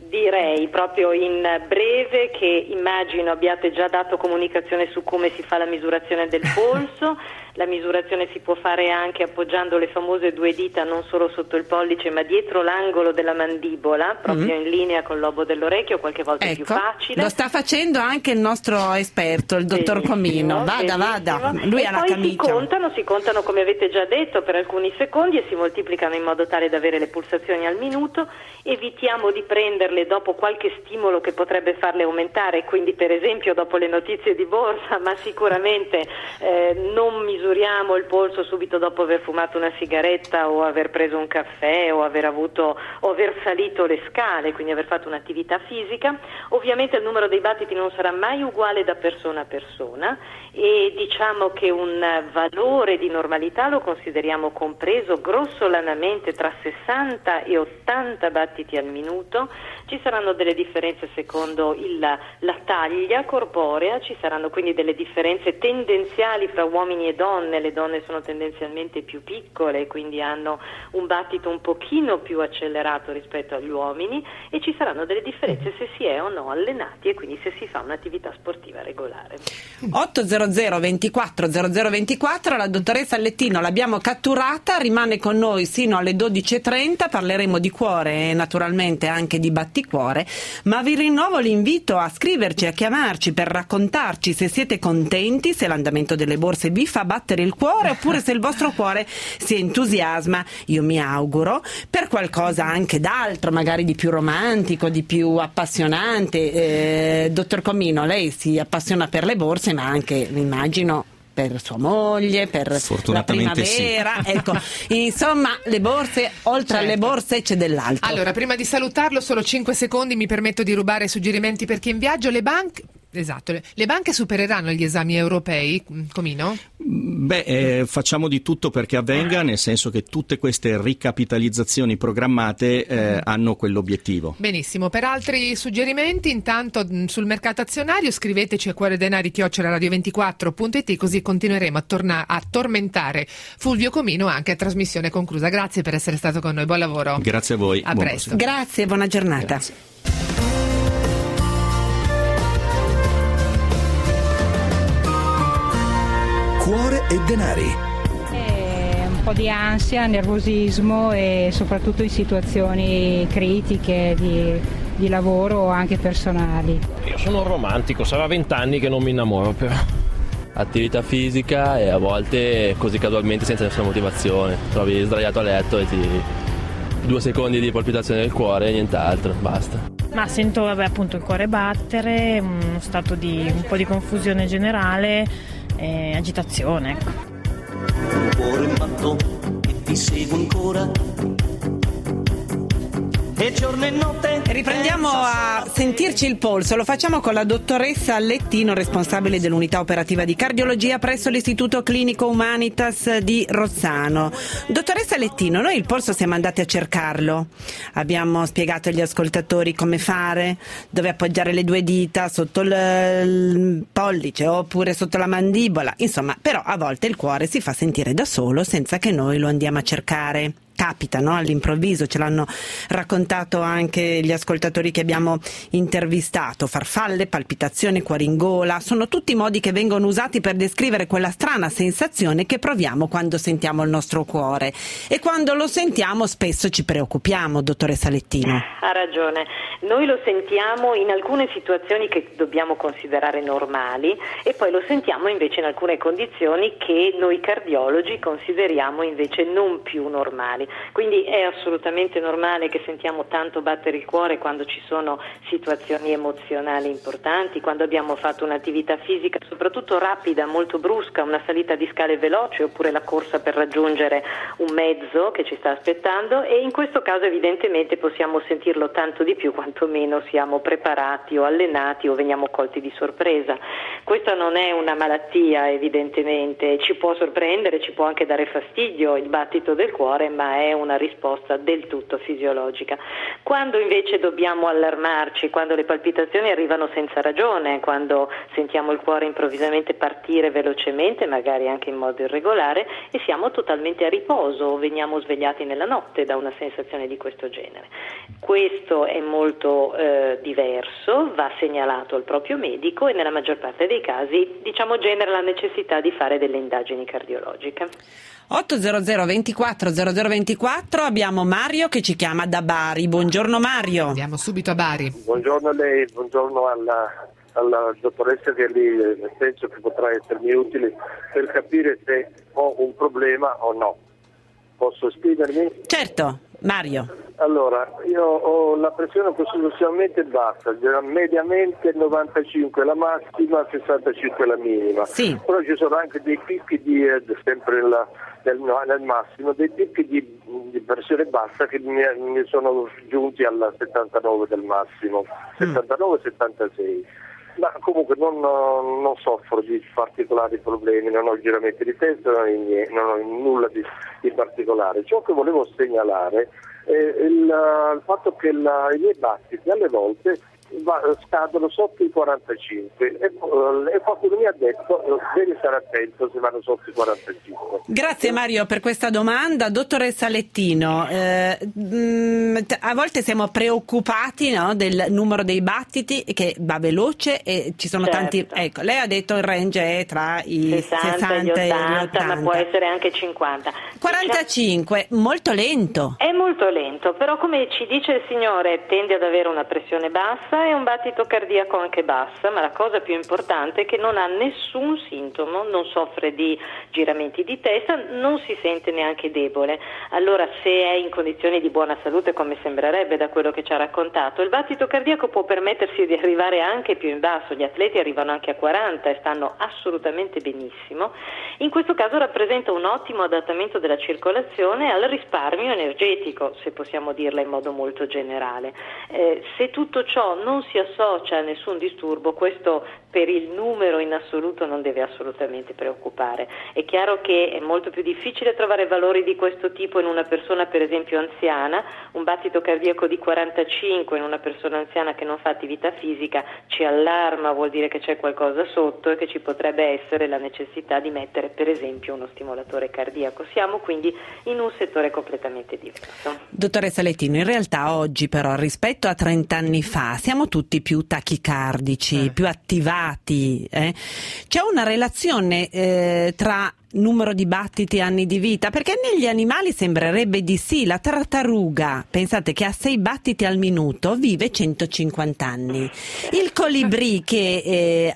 [SPEAKER 11] Direi proprio in breve che immagino abbiate già dato comunicazione su come si fa la misurazione del polso. La misurazione si può fare anche appoggiando le famose 2 dita non solo sotto il pollice ma dietro l'angolo della mandibola, proprio in linea col lobo dell'orecchio, qualche volta è più facile.
[SPEAKER 4] Lo sta facendo anche il nostro esperto, il dottor Comino. Vada, lui ha la camicia.
[SPEAKER 11] Si contano come avete già detto per alcuni secondi e si moltiplicano in modo tale da avere le pulsazioni al minuto. Evitiamo di prenderle dopo qualche stimolo che potrebbe farle aumentare, quindi per esempio dopo le notizie di borsa, ma sicuramente non misuriamo il polso subito dopo aver fumato una sigaretta o aver preso un caffè o aver salito le scale, quindi aver fatto un'attività fisica. Ovviamente il numero dei battiti non sarà mai uguale da persona a persona e diciamo che un valore di normalità lo consideriamo compreso grossolanamente tra 60 e 80 battiti al minuto. Ci saranno delle differenze secondo la taglia corporea, ci saranno quindi delle differenze tendenziali fra uomini e donne. Le donne sono tendenzialmente più piccole, quindi hanno un battito un pochino più accelerato rispetto agli uomini, e ci saranno delle differenze se si è o no allenati e quindi se si fa un'attività sportiva regolare.
[SPEAKER 4] 800 24 0024, la dottoressa Allettino l'abbiamo catturata, rimane con noi sino alle 12:30, parleremo di cuore e naturalmente anche di batticuore, ma vi rinnovo l'invito a scriverci, a chiamarci per raccontarci se siete contenti, se l'andamento delle borse vi fa battere il cuore oppure se il vostro cuore si entusiasma, io mi auguro, per qualcosa anche d'altro, magari di più romantico, di più appassionante. Dottor Comino, lei si appassiona per le borse ma anche, immagino, per sua moglie, per la primavera, sì. Ecco, insomma, le borse, oltre alle borse c'è dell'altro.
[SPEAKER 3] Allora, prima di salutarlo, solo 5 secondi, mi permetto di rubare suggerimenti per chi è in viaggio. Le banche supereranno gli esami europei, Comino?
[SPEAKER 8] Facciamo di tutto perché avvenga, nel senso che tutte queste ricapitalizzazioni programmate hanno quell'obiettivo.
[SPEAKER 3] Benissimo, per altri suggerimenti intanto sul mercato azionario scriveteci a cuoredenari@radio24.it, così continueremo a tormentare Fulvio Comino anche a trasmissione conclusa. Grazie per essere stato con noi, buon lavoro.
[SPEAKER 8] Grazie a voi.
[SPEAKER 3] A presto.
[SPEAKER 4] Grazie, buona giornata.
[SPEAKER 8] Grazie.
[SPEAKER 6] Cuore e denari.
[SPEAKER 12] Un po' di ansia, nervosismo e soprattutto in situazioni critiche di lavoro o anche personali.
[SPEAKER 13] Io sono un romantico, sarà 20 anni che non mi innamoro però.
[SPEAKER 14] Attività fisica e a volte così casualmente senza nessuna motivazione. Trovi sdraiato a letto e 2 secondi di palpitazione del cuore e nient'altro, basta.
[SPEAKER 15] Ma sento appunto il cuore battere, uno stato di un po' di confusione generale. Agitazione, ecco.
[SPEAKER 16] Un cuore matto che ti segue ancora. E giorno e notte.
[SPEAKER 4] Riprendiamo a sentirci il polso, lo facciamo con la dottoressa Allettino, responsabile dell'unità operativa di cardiologia presso l'Istituto Clinico Humanitas di Rozzano. Dottoressa Allettino, noi il polso siamo andati a cercarlo, abbiamo spiegato agli ascoltatori come fare, dove appoggiare le 2 dita sotto il pollice oppure sotto la mandibola, insomma, però a volte il cuore si fa sentire da solo senza che noi lo andiamo a cercare. Capita, no? All'improvviso, ce l'hanno raccontato anche gli ascoltatori che abbiamo intervistato. Farfalle, palpitazioni, cuore in gola, sono tutti modi che vengono usati per descrivere quella strana sensazione che proviamo quando sentiamo il nostro cuore. E quando lo sentiamo spesso ci preoccupiamo, dottoressa Allettino.
[SPEAKER 11] Ha ragione, noi lo sentiamo in alcune situazioni che dobbiamo considerare normali e poi lo sentiamo invece in alcune condizioni che noi cardiologi consideriamo invece non più normali. Quindi è assolutamente normale che sentiamo tanto battere il cuore quando ci sono situazioni emozionali importanti, quando abbiamo fatto un'attività fisica soprattutto rapida, molto brusca, una salita di scale veloce oppure la corsa per raggiungere un mezzo che ci sta aspettando, e in questo caso evidentemente possiamo sentirlo tanto di più quanto meno siamo preparati o allenati o veniamo colti di sorpresa. Questa non è una malattia, evidentemente, ci può sorprendere, ci può anche dare fastidio il battito del cuore, ma è una risposta del tutto fisiologica. Quando invece dobbiamo allarmarci, quando le palpitazioni arrivano senza ragione, quando sentiamo il cuore improvvisamente partire velocemente, magari anche in modo irregolare, e siamo totalmente a riposo o veniamo svegliati nella notte da una sensazione di questo genere. Questo è molto diverso, va segnalato al proprio medico e nella maggior parte dei casi, genera la necessità di fare delle indagini cardiologiche.
[SPEAKER 4] 800 24 0024, abbiamo Mario che ci chiama da Bari. Buongiorno Mario.
[SPEAKER 3] Andiamo subito a Bari.
[SPEAKER 17] Buongiorno a lei, buongiorno alla dottoressa che lì penso che potrà essermi utile per capire se ho un problema o no. Posso esprimermi?
[SPEAKER 4] Certo, Mario.
[SPEAKER 17] Allora, io ho la pressione costituzionalmente bassa, mediamente 95 la massima, 65 la minima.
[SPEAKER 4] Sì.
[SPEAKER 17] Però ci sono anche dei picchi sempre nel massimo, dei picchi di pressione bassa che mi sono giunti alla 79 del massimo, 79-76. Ma comunque non soffro di particolari problemi, non ho giramenti di testa, non ho nulla di particolare. Ciò che volevo segnalare è il fatto che i miei battiti alle volte scadono sotto i 45 e qualcuno mi ha detto devi stare attento se vanno sotto i 45.
[SPEAKER 4] Grazie Mario per questa domanda. Dottoressa Lettino, a volte siamo preoccupati, no, del numero dei battiti che va veloce e ci sono tanti, ecco, lei ha detto il range è tra i 60 e gli 80,
[SPEAKER 11] ma può essere anche 50.
[SPEAKER 4] 45, molto lento.
[SPEAKER 11] È molto lento, però come ci dice il signore tende ad avere una pressione bassa e un battito cardiaco anche bassa, ma la cosa più importante è che non ha nessun sintomo, non soffre di giramenti di testa, non si sente neanche debole. Allora se è in condizioni di buona salute, come sembrerebbe da quello che ci ha raccontato, il battito cardiaco può permettersi di arrivare anche più in basso, gli atleti arrivano anche a 40 e stanno assolutamente benissimo. In questo caso rappresenta un ottimo adattamento della circolazione al risparmio energetico, se possiamo dirla in modo molto generale. Se tutto ciò non si associa a nessun disturbo, questo per il numero in assoluto non deve assolutamente preoccupare. È chiaro che è molto più difficile trovare valori di questo tipo in una persona per esempio anziana, un battito cardiaco di 45 in una persona anziana che non fa attività fisica ci allarma, vuol dire che c'è qualcosa sotto e che ci potrebbe essere la necessità di mettere per esempio uno stimolatore cardiaco. Siamo quindi in un settore completamente diverso.
[SPEAKER 4] Dottoressa Lettino, in realtà oggi però rispetto a 30 anni fa siamo tutti più tachicardici, più attivati. C'è una relazione tra numero di battiti e anni di vita? Perché negli animali sembrerebbe di sì. La tartaruga, pensate che ha 6 battiti al minuto, vive 150 anni. Il colibrì che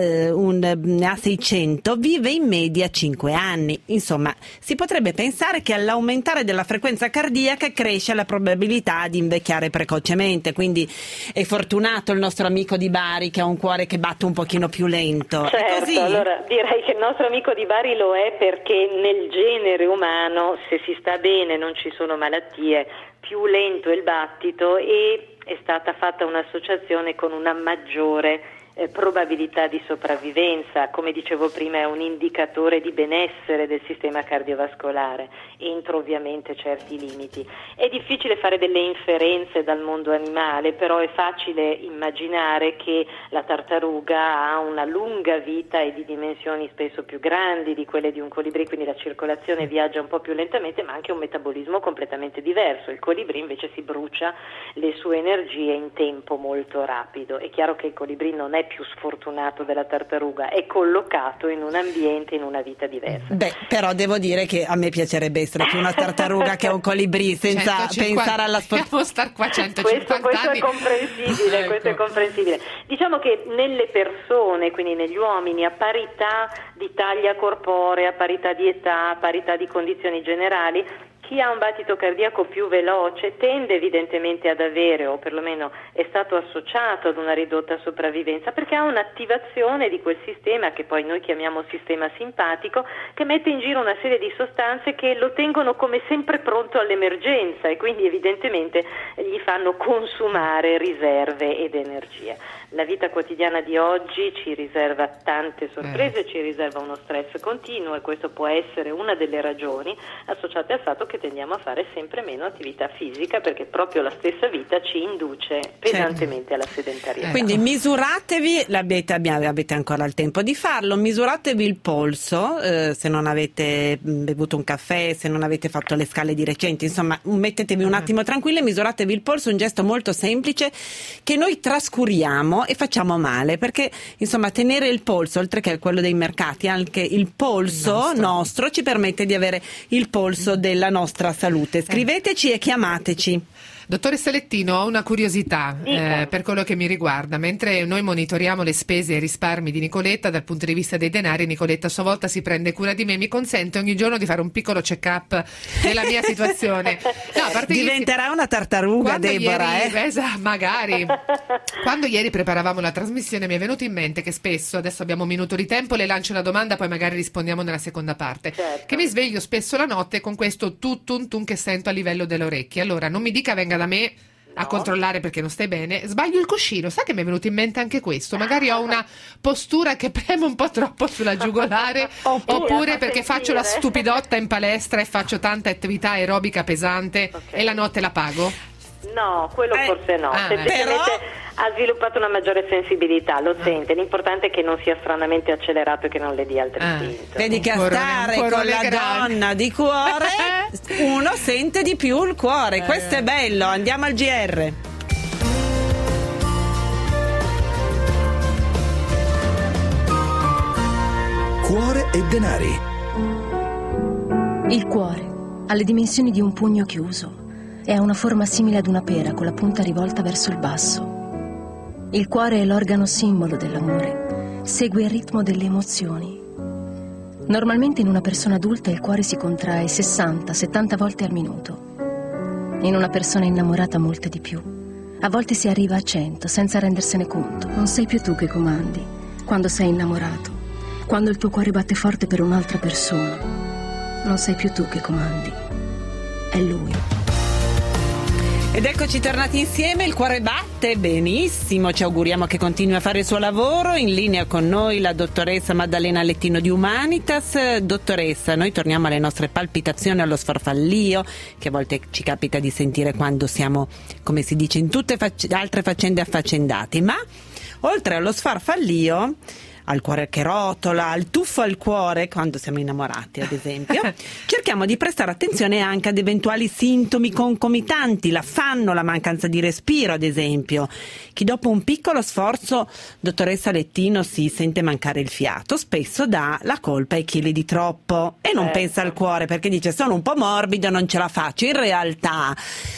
[SPEAKER 4] ne ha 600 vive in media 5 anni. Insomma, si potrebbe pensare che all'aumentare della frequenza cardiaca cresce la probabilità di invecchiare precocemente, quindi è fortunato il nostro amico di Bari che ha un cuore che batte un pochino più lento.
[SPEAKER 11] Certo,
[SPEAKER 4] è così?
[SPEAKER 11] Allora direi che il nostro amico di Bari lo è perché nel genere umano, se si sta bene, non ci sono malattie, più lento è il battito e è stata fatta un'associazione con una maggiore probabilità di sopravvivenza. Come dicevo prima, è un indicatore di benessere del sistema cardiovascolare, entro ovviamente certi limiti. È difficile fare delle inferenze dal mondo animale, però è facile immaginare che la tartaruga ha una lunga vita e di dimensioni spesso più grandi di quelle di un colibrì, quindi la circolazione viaggia un po' più lentamente, ma anche un metabolismo completamente diverso. Il colibrì invece si brucia le sue energie in tempo molto rapido. È chiaro che il colibrì non è più sfortunato della tartaruga, è collocato in un ambiente, in una vita diversa.
[SPEAKER 4] Beh, però devo dire che a me piacerebbe essere più una tartaruga che un colibrì, senza pensare alla
[SPEAKER 3] Possiamo star qua 150
[SPEAKER 11] questo
[SPEAKER 3] anni.
[SPEAKER 11] È comprensibile,
[SPEAKER 3] Ecco.
[SPEAKER 11] questo è comprensibile. Diciamo che nelle persone, quindi negli uomini, a parità di taglia corporea, a parità di età, a parità di condizioni generali, chi ha un battito cardiaco più veloce tende evidentemente ad avere, o perlomeno è stato associato ad una ridotta sopravvivenza, perché ha un'attivazione di quel sistema che poi noi chiamiamo sistema simpatico, che mette in giro una serie di sostanze che lo tengono come sempre pronto all'emergenza e quindi evidentemente gli fanno consumare riserve ed energia. La vita quotidiana di oggi ci riserva tante sorprese, ci riserva uno stress continuo, e questo può essere una delle ragioni associate al fatto che tendiamo a fare sempre meno attività fisica, perché proprio la stessa vita ci induce pesantemente alla sedentarietà.
[SPEAKER 4] Quindi misuratevi, avete ancora il tempo di farlo, misuratevi il polso, se non avete bevuto un caffè, se non avete fatto le scale di recente, insomma mettetevi un attimo tranquilli e misuratevi il polso, un gesto molto semplice che noi trascuriamo e facciamo male, perché insomma tenere il polso, oltre che quello dei mercati, anche il polso nostro ci permette di avere il polso della nostra salute. Scriveteci e chiamateci.
[SPEAKER 3] Dottoressa Lettino, ho una curiosità per quello che mi riguarda. Mentre noi monitoriamo le spese e i risparmi di Nicoletta dal punto di vista dei denari, Nicoletta a sua volta si prende cura di me, mi consente ogni giorno di fare un piccolo check-up della mia situazione. No, a parte
[SPEAKER 4] diventerà una tartaruga, Deborah.
[SPEAKER 3] Magari. Quando ieri preparavamo la trasmissione mi è venuto in mente che spesso, adesso abbiamo un minuto di tempo, le lancio una domanda, poi magari rispondiamo nella seconda parte, che mi sveglio spesso la notte con questo tun che sento a livello delle orecchie. Allora non mi dica venga da me a controllare perché non stai bene, sbaglio il cuscino. Sa che mi è venuto in mente anche questo, magari ho una postura che preme un po' troppo sulla giugolare oppure perché faccio la stupidotta in palestra e faccio tanta attività aerobica pesante e la notte la pago?
[SPEAKER 11] No, quello forse no, semplicemente ha sviluppato una maggiore sensibilità, lo sente, l'importante è che non sia stranamente accelerato e che non le dia altri sintomi.
[SPEAKER 4] Vedi che a stare con la donna di cuore uno sente di più il cuore, questo è bello. Andiamo al GR.
[SPEAKER 6] Cuore e denari.
[SPEAKER 18] Il cuore ha le dimensioni di un pugno chiuso e ha una forma simile ad una pera con la punta rivolta verso il basso. Il cuore è l'organo simbolo dell'amore, segue il ritmo delle emozioni. Normalmente in una persona adulta il cuore si contrae 60-70 volte al minuto. In una persona innamorata molte di più. A volte si arriva a 100 senza rendersene conto. Non sei più tu che comandi quando sei innamorato, quando il tuo cuore batte forte per un'altra persona. Non sei più tu che comandi, è lui.
[SPEAKER 4] Ed eccoci tornati insieme, il cuore batte benissimo, ci auguriamo che continui a fare il suo lavoro. In linea con noi la dottoressa Maddalena Lettino di Humanitas. Dottoressa, noi torniamo alle nostre palpitazioni, allo sfarfallio, che a volte ci capita di sentire quando siamo, come si dice, in tutte altre faccende affaccendati, ma oltre allo sfarfallio, al cuore che rotola, al tuffo al cuore quando siamo innamorati ad esempio, cerchiamo di prestare attenzione anche ad eventuali sintomi concomitanti, l'affanno, la mancanza di respiro ad esempio. Chi dopo un piccolo sforzo, dottoressa Lettino, si sente mancare il fiato, spesso dà la colpa ai chili di troppo e non pensa al cuore perché dice sono un po' morbido, non ce la faccio. In realtà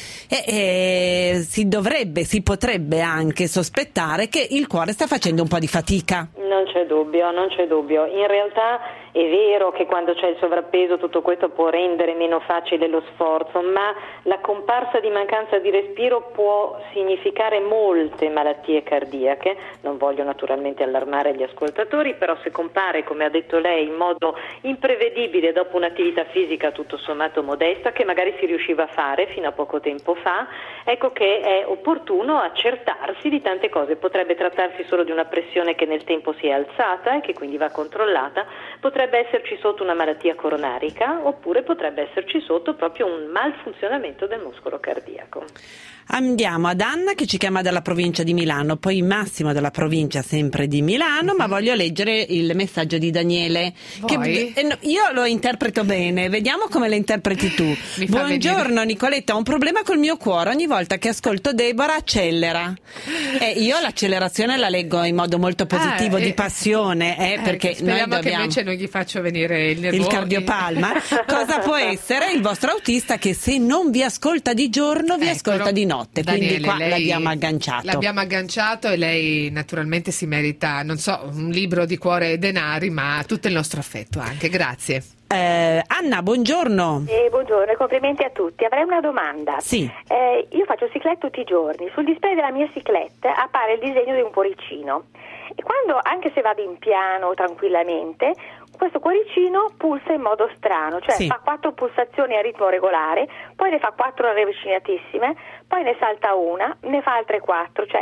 [SPEAKER 4] si potrebbe anche sospettare che il cuore sta facendo un po' di fatica.
[SPEAKER 11] Non c'è dubbio. In realtà è vero che quando c'è il sovrappeso tutto questo può rendere meno facile lo sforzo, ma la comparsa di mancanza di respiro può significare molte malattie cardiache. Non voglio naturalmente allarmare gli ascoltatori, però se compare, come ha detto lei, in modo imprevedibile dopo un'attività fisica tutto sommato modesta, che magari si riusciva a fare fino a poco tempo fa, ecco che è opportuno accertarsi di tante cose. Potrebbe trattarsi solo di una pressione che nel tempo si è alzata e che quindi va controllata, potrebbe esserci sotto una malattia coronarica oppure potrebbe esserci sotto proprio un malfunzionamento del muscolo cardiaco.
[SPEAKER 4] Andiamo ad Anna che ci chiama dalla provincia di Milano, poi Massimo dalla provincia sempre di Milano, ma voglio leggere il messaggio di Daniele. Io lo interpreto bene, vediamo come lo interpreti tu. Buongiorno Nicoletta, ho un problema col mio cuore, ogni volta che ascolto Deborah accelera. Io l'accelerazione la leggo in modo molto positivo, di passione, perché
[SPEAKER 3] speriamo
[SPEAKER 4] noi
[SPEAKER 3] che invece non gli faccio venire il
[SPEAKER 4] cardiopalma. Cosa può essere? Il vostro autista che se non vi ascolta di giorno vi ascolta di notte.
[SPEAKER 3] Daniele,
[SPEAKER 4] quindi qua l'abbiamo agganciato
[SPEAKER 3] e lei naturalmente si merita, non so, un libro di cuore e denari, ma tutto il nostro affetto anche. Grazie.
[SPEAKER 4] Anna, buongiorno.
[SPEAKER 19] Buongiorno e complimenti a tutti. Avrei una domanda.
[SPEAKER 4] Sì.
[SPEAKER 19] Io faccio ciclette tutti i giorni. Sul display della mia ciclette appare il disegno di un cuoricino e quando, anche se vado in piano tranquillamente, questo cuoricino pulsa in modo strano, cioè fa 4 pulsazioni a ritmo regolare, poi ne fa 4 ravvicinatissime, poi ne salta una, ne fa altre 4, cioè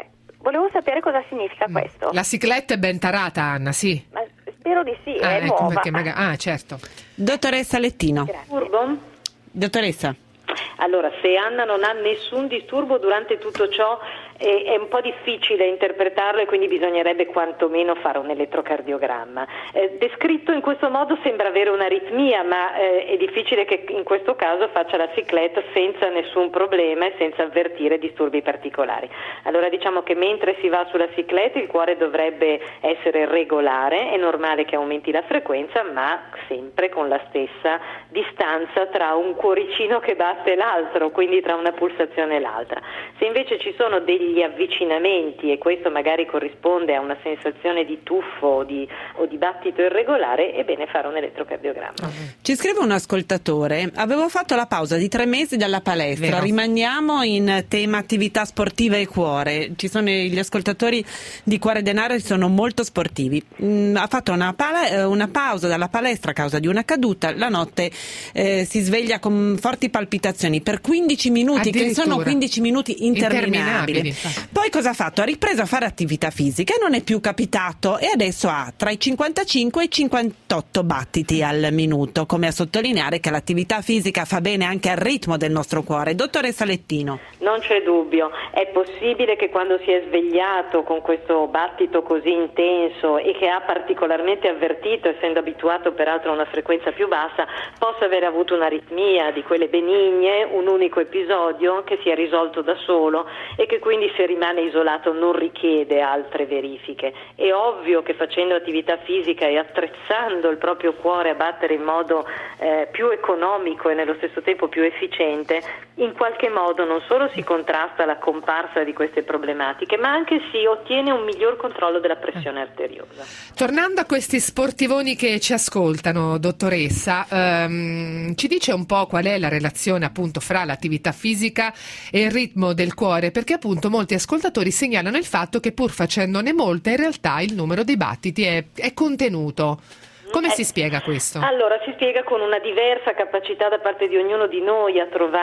[SPEAKER 19] Volevo sapere cosa significa questo.
[SPEAKER 3] La cicletta è ben tarata, Anna, sì.
[SPEAKER 19] Ma spero di sì, è
[SPEAKER 3] ecco,
[SPEAKER 19] nuova.
[SPEAKER 3] Certo.
[SPEAKER 4] Dottoressa Lettino.
[SPEAKER 11] Disturbo?
[SPEAKER 4] Dottoressa.
[SPEAKER 11] Allora, se Anna non ha nessun disturbo durante tutto ciò, è un po' difficile interpretarlo e quindi bisognerebbe quantomeno fare un elettrocardiogramma. Descritto in questo modo sembra avere un'aritmia, ma è difficile che in questo caso faccia la cicletta senza nessun problema e senza avvertire disturbi particolari. Allora diciamo che mentre si va sulla cicletta il cuore dovrebbe essere regolare, è normale che aumenti la frequenza, ma sempre con la stessa distanza tra un cuoricino che batte e l'altro, quindi tra una pulsazione e l'altra. Se invece ci sono degli avvicinamenti e questo magari corrisponde a una sensazione di tuffo o di battito irregolare, è bene fare un elettrocardiogramma.
[SPEAKER 4] Ci scrive un ascoltatore: avevo fatto la pausa di 3 mesi dalla palestra.
[SPEAKER 3] Vero.
[SPEAKER 4] Rimaniamo in tema attività sportiva e cuore. Ci sono gli ascoltatori di Cuore Denaro che sono molto sportivi. Ha fatto una pausa dalla palestra a causa di una caduta. La notte si sveglia con forti palpitazioni per 15 minuti, che sono 15 minuti interminabili. Poi cosa ha fatto? Ha ripreso a fare attività fisica e non è più capitato, e adesso ha tra i 55 e i 58 battiti al minuto, come a sottolineare che l'attività fisica fa bene anche al ritmo del nostro cuore. Dottoressa Lettino.
[SPEAKER 11] Non c'è dubbio, è possibile che quando si è svegliato con questo battito così intenso e che ha particolarmente avvertito, essendo abituato peraltro a una frequenza più bassa, possa aver avuto un'aritmia di quelle benigne, un unico episodio che si è risolto da solo e che quindi se rimane isolato non richiede altre verifiche. È ovvio che facendo attività fisica e attrezzando il proprio cuore a battere in modo più economico e nello stesso tempo più efficiente, in qualche modo non solo si contrasta la comparsa di queste problematiche, ma anche si ottiene un miglior controllo della pressione arteriosa.
[SPEAKER 3] Tornando a questi sportivoni che ci ascoltano, dottoressa, ci dice un po' qual è la relazione appunto fra l'attività fisica e il ritmo del cuore, perché appunto molti ascoltatori segnalano il fatto che pur facendone molte in realtà il numero dei battiti è contenuto. Come si spiega questo?
[SPEAKER 11] Allora, si spiega con una diversa capacità da parte di ognuno di noi a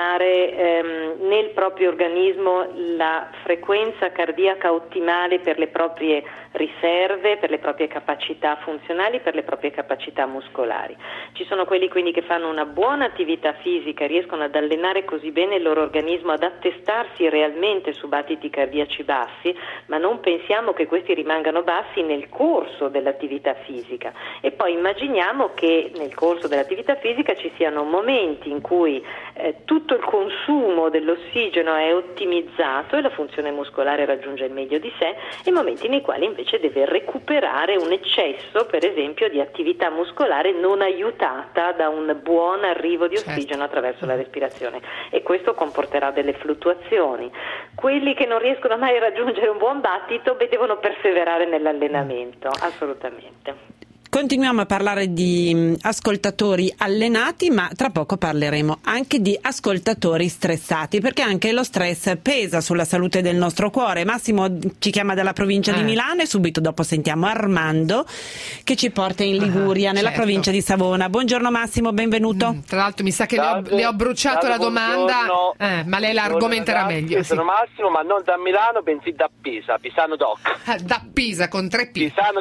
[SPEAKER 11] trovare nel proprio organismo la frequenza cardiaca ottimale per le proprie riserve, per le proprie capacità funzionali, per le proprie capacità muscolari. Ci sono quelli quindi che fanno una buona attività fisica, riescono ad allenare così bene il loro organismo ad attestarsi realmente su battiti cardiaci bassi, ma non pensiamo che questi rimangano bassi nel corso dell'attività fisica. E poi immaginiamo che nel corso dell'attività fisica ci siano momenti in cui tutto il consumo dell'ossigeno è ottimizzato e la funzione muscolare raggiunge il meglio di sé, e momenti nei quali invece deve recuperare un eccesso, per esempio, di attività muscolare non aiutata da un buon arrivo di ossigeno attraverso la respirazione, e questo comporterà delle fluttuazioni. Quelli che non riescono mai a raggiungere un buon battito devono perseverare nell'allenamento, assolutamente.
[SPEAKER 4] Continuiamo a parlare di ascoltatori allenati, ma tra poco parleremo anche di ascoltatori stressati, perché anche lo stress pesa sulla salute del nostro cuore. Massimo ci chiama dalla provincia di Milano e subito dopo sentiamo Armando che ci porta in Liguria, nella provincia di Savona. Buongiorno Massimo, benvenuto.
[SPEAKER 3] Tra l'altro mi sa che le ho bruciato la domanda, ma lei la argomenterà meglio.
[SPEAKER 20] Sono Massimo, ma non da Milano, bensì da Pisa, Pisano Doc.
[SPEAKER 3] Da Pisa con 3 P.
[SPEAKER 20] Pisano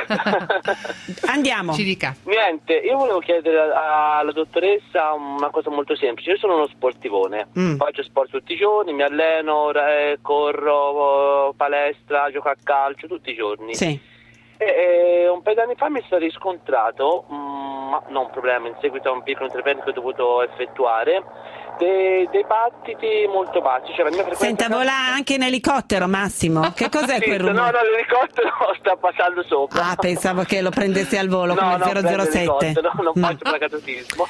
[SPEAKER 20] Doc.
[SPEAKER 4] Andiamo.
[SPEAKER 3] Ci dica.
[SPEAKER 20] Niente, io volevo chiedere alla dottoressa una cosa molto semplice. Io sono uno sportivone, faccio sport tutti i giorni, mi alleno, corro, palestra, gioco a calcio tutti i giorni.
[SPEAKER 4] Sì.
[SPEAKER 20] E un paio di anni fa mi è stato riscontrato, ma non un problema, in seguito a un piccolo intervento che ho dovuto effettuare, dei battiti molto bassi. Cioè la mia frequenza.
[SPEAKER 4] Senta, vola anche in elicottero, Massimo. Che cos'è quel rumore?
[SPEAKER 20] No, l'elicottero sta passando sopra.
[SPEAKER 4] Ah, pensavo che lo prendesse al volo come il 007.
[SPEAKER 20] Non faccio paracadutismo.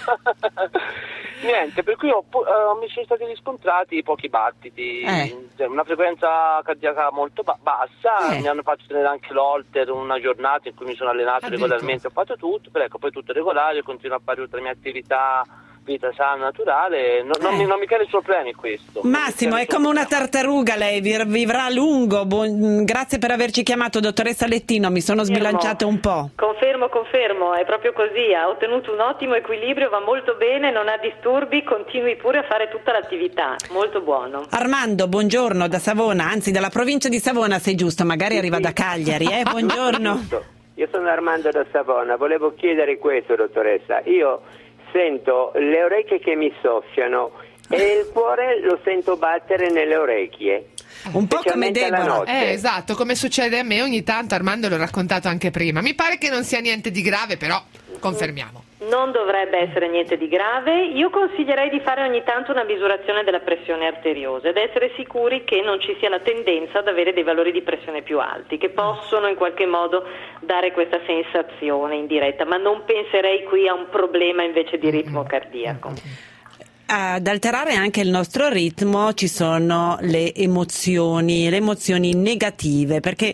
[SPEAKER 20] Niente, per cui mi sono stati riscontrati pochi battiti, una frequenza cardiaca molto bassa, mi hanno fatto tenere anche l'holter una giornata in cui mi sono allenato regolarmente, ho fatto tutto, però ecco, poi tutto regolare, continuo a fare tutta la mia attività vita sana, naturale, non mi crea nessun problema in questo.
[SPEAKER 4] Massimo, è come una tartaruga, lei vivrà a lungo. Grazie per averci chiamato, dottoressa Lettino, mi sono sbilanciata un po'.
[SPEAKER 11] Confermo, è proprio così, ha ottenuto un ottimo equilibrio, va molto bene, non ha disturbi, continui pure a fare tutta l'attività, molto buono.
[SPEAKER 4] Armando, buongiorno, da Savona, anzi dalla provincia di Savona, se giusto, magari arriva da Cagliari, buongiorno.
[SPEAKER 21] Io sono Armando da Savona, volevo chiedere questo, dottoressa, io sento le orecchie che mi soffiano e il cuore lo sento battere nelle orecchie.
[SPEAKER 4] Un po' come Deborah.
[SPEAKER 3] Esatto, come succede a me ogni tanto, Armando l'ho raccontato anche prima. Mi pare che non sia niente di grave, però confermiamo.
[SPEAKER 11] Non dovrebbe essere niente di grave. Io consiglierei di fare ogni tanto una misurazione della pressione arteriosa ed essere sicuri che non ci sia la tendenza ad avere dei valori di pressione più alti, che possono in qualche modo dare questa sensazione in diretta, ma non penserei qui a un problema invece di ritmo cardiaco.
[SPEAKER 4] Ad alterare anche il nostro ritmo ci sono le emozioni negative, perché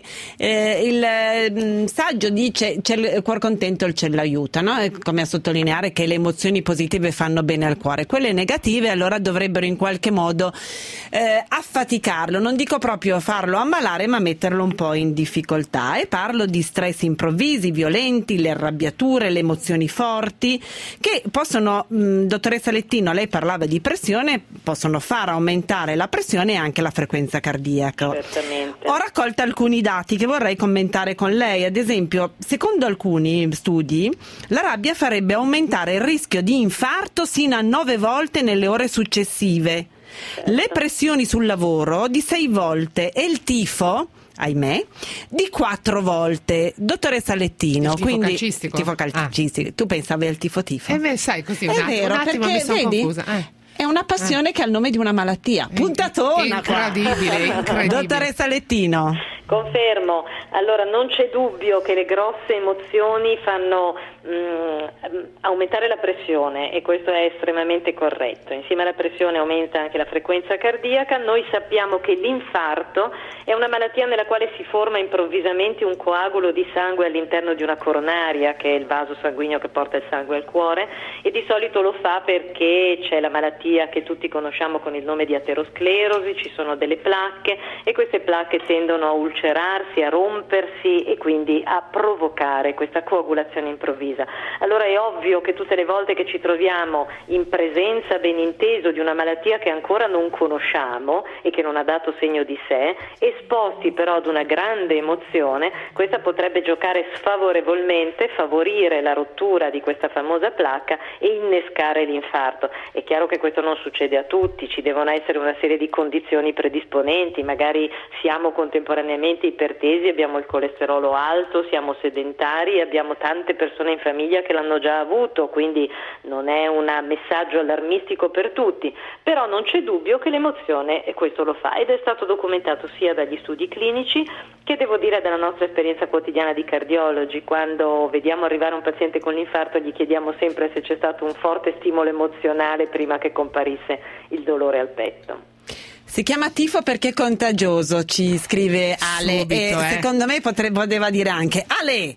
[SPEAKER 4] il saggio dice c'è il cuor contento, il cielo aiuta, no? È come a sottolineare che le emozioni positive fanno bene al cuore, quelle negative allora dovrebbero in qualche modo affaticarlo, non dico proprio farlo ammalare, ma metterlo un po' in difficoltà, e parlo di stress improvvisi, violenti, le arrabbiature, le emozioni forti che possono, dottoressa Lettino, lei parlava di pressione, possono far aumentare la pressione e anche la frequenza cardiaca.
[SPEAKER 11] Certamente.
[SPEAKER 4] Ho raccolto alcuni dati che vorrei commentare con lei. Ad esempio, secondo alcuni studi, la rabbia farebbe aumentare il rischio di infarto sino a 9 volte nelle ore successive, le pressioni sul lavoro di 6 volte e il tifo, ahimè, di 4 volte. Dottoressa Lettino, quindi tifo calcistico. Tu pensavi al tifo?
[SPEAKER 3] Sai, così
[SPEAKER 4] è vero,
[SPEAKER 3] un attimo mi sono confusa.
[SPEAKER 4] È una passione che ha il nome di una malattia. Puntatona!
[SPEAKER 3] Incredibile.
[SPEAKER 4] Dottoressa Lettino.
[SPEAKER 11] Confermo. Allora, non c'è dubbio che le grosse emozioni fanno aumentare la pressione, e questo è estremamente corretto. Insieme alla pressione aumenta anche la frequenza cardiaca. Noi sappiamo che l'infarto è una malattia nella quale si forma improvvisamente un coagulo di sangue all'interno di una coronaria, che è il vaso sanguigno che porta il sangue al cuore, e di solito lo fa perché c'è la malattia che tutti conosciamo con il nome di aterosclerosi, ci sono delle placche e queste placche tendono a ulcerarsi, a rompersi e quindi a provocare questa coagulazione improvvisa. Allora è ovvio che tutte le volte che ci troviamo in presenza, ben inteso, di una malattia che ancora non conosciamo e che non ha dato segno di sé, esposti però ad una grande emozione, questa potrebbe giocare sfavorevolmente, favorire la rottura di questa famosa placca e innescare l'infarto. È chiaro che questo non succede a tutti, ci devono essere una serie di condizioni predisponenti, magari siamo contemporaneamente ipertesi, abbiamo il colesterolo alto, siamo sedentari, abbiamo tante persone in famiglia che l'hanno già avuto, quindi non è un messaggio allarmistico per tutti, però non c'è dubbio che l'emozione questo lo fa, ed è stato documentato sia dagli studi clinici che, devo dire, dalla nostra esperienza quotidiana di cardiologi. Quando vediamo arrivare un paziente con l'infarto gli chiediamo sempre se c'è stato un forte stimolo emozionale prima che comparisse il dolore al petto.
[SPEAKER 4] Si chiama tifo perché è contagioso, ci scrive Ale.
[SPEAKER 3] Subito,
[SPEAKER 4] secondo me poteva dire anche Ale.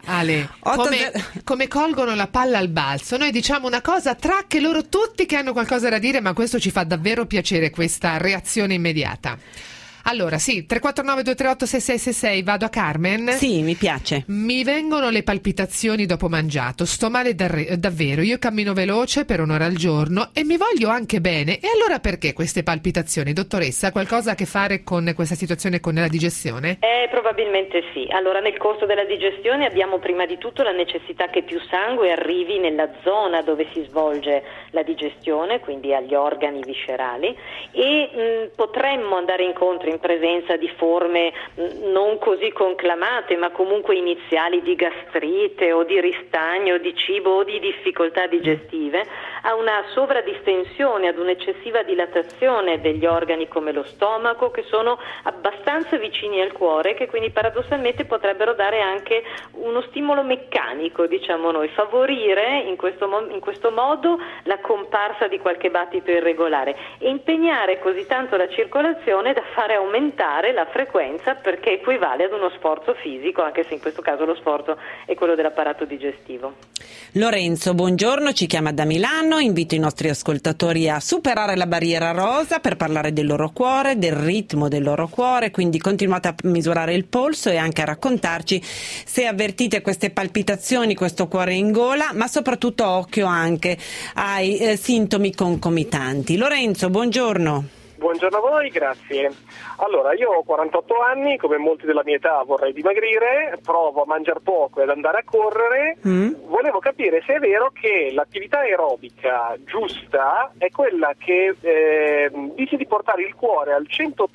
[SPEAKER 3] Come colgono la palla al balzo. Noi diciamo una cosa, che loro tutti che hanno qualcosa da dire, ma questo ci fa davvero piacere, questa reazione immediata. Allora, sì, 349-238-6666, vado a Carmen?
[SPEAKER 4] Sì, mi piace.
[SPEAKER 3] Mi vengono le palpitazioni dopo mangiato, sto male davvero, io cammino veloce per 1 ora al giorno e mi voglio anche bene. E allora perché queste palpitazioni, dottoressa? Ha qualcosa a che fare con questa situazione, con la digestione?
[SPEAKER 11] Probabilmente sì. Allora, nel corso della digestione abbiamo prima di tutto la necessità che più sangue arrivi nella zona dove si svolge la digestione, quindi agli organi viscerali, e potremmo andare incontro in presenza di forme non così conclamate, ma comunque iniziali, di gastrite o di ristagno di cibo o di difficoltà digestive, a una sovradistensione, ad un'eccessiva dilatazione degli organi come lo stomaco, che sono abbastanza vicini al cuore, che quindi paradossalmente potrebbero dare anche uno stimolo meccanico, diciamo noi, favorire in questo modo la comparsa di qualche battito irregolare e impegnare così tanto la circolazione da fare aumentare la frequenza, perché equivale ad uno sforzo fisico, anche se in questo caso lo sforzo è quello dell'apparato digestivo.
[SPEAKER 4] Lorenzo, buongiorno, ci chiama da Milano, invito i nostri ascoltatori a superare la barriera rosa per parlare del loro cuore, del ritmo del loro cuore, quindi continuate a misurare il polso e anche a raccontarci se avvertite queste palpitazioni, questo cuore in gola, ma soprattutto occhio anche ai sintomi concomitanti. Lorenzo, buongiorno.
[SPEAKER 7] Buongiorno a voi, grazie. Allora, io ho 48 anni, come molti della mia età vorrei dimagrire, provo a mangiare poco e ad andare a correre. Volevo capire se è vero che l'attività aerobica giusta è quella che dice di portare il cuore al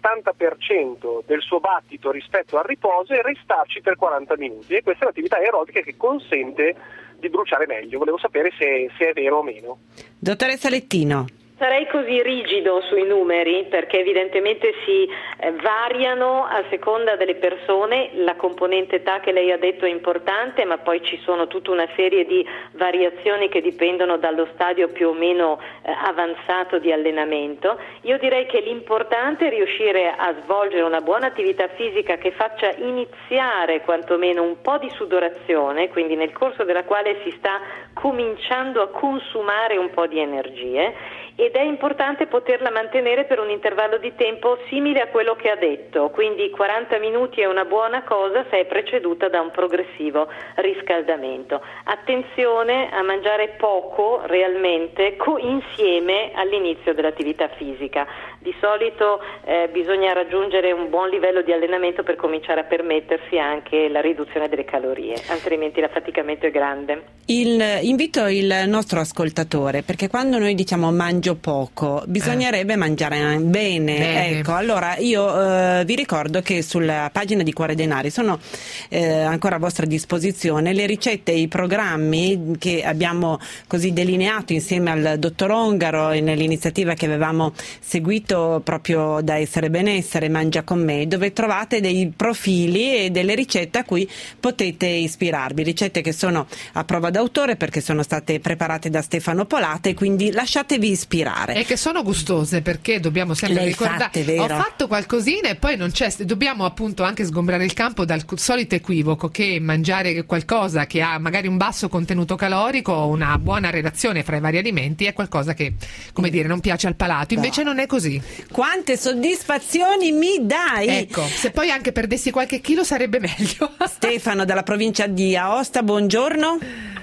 [SPEAKER 7] 180% del suo battito rispetto al riposo e restarci per 40 minuti. E questa è l'attività aerobica che consente di bruciare meglio. Volevo sapere se è vero o meno.
[SPEAKER 4] Dottoressa Lettino.
[SPEAKER 11] Sarei così rigido sui numeri perché evidentemente si variano a seconda delle persone. La componente età che lei ha detto è importante, ma poi ci sono tutta una serie di variazioni che dipendono dallo stadio più o meno avanzato di allenamento. Io direi che l'importante è riuscire a svolgere una buona attività fisica che faccia iniziare quantomeno un po' di sudorazione, quindi nel corso della quale si sta cominciando a consumare un po' di energie. Ed è importante poterla mantenere per un intervallo di tempo simile a quello che ha detto, quindi 40 minuti è una buona cosa se è preceduta da un progressivo riscaldamento. Attenzione a mangiare poco realmente insieme all'inizio dell'attività fisica. Di solito bisogna raggiungere un buon livello di allenamento per cominciare a permettersi anche la riduzione delle calorie, altrimenti l'affaticamento è grande.
[SPEAKER 4] Invito il nostro ascoltatore, perché quando noi diciamo mangio poco, bisognerebbe mangiare bene. Ecco, allora io vi ricordo che sulla pagina di Cuore Denari sono ancora a vostra disposizione le ricette e i programmi che abbiamo così delineato insieme al dottor Ongaro e nell'iniziativa che avevamo seguito proprio da Essere Benessere, Mangia con me, dove trovate dei profili e delle ricette a cui potete ispirarvi, ricette che sono a prova d'autore perché sono state preparate da Stefano Polate, quindi lasciatevi ispirare.
[SPEAKER 3] E che sono gustose, perché dobbiamo sempre ricordare, ho fatto qualcosina e poi non c'è, dobbiamo appunto anche sgombrare il campo dal solito equivoco che mangiare qualcosa che ha magari un basso contenuto calorico o una buona relazione fra i vari alimenti è qualcosa che, come dire, non piace al palato, invece non è così.
[SPEAKER 4] Quante soddisfazioni mi dai!
[SPEAKER 3] Ecco, se poi anche perdessi qualche chilo sarebbe meglio.
[SPEAKER 4] Stefano dalla provincia di Aosta, buongiorno.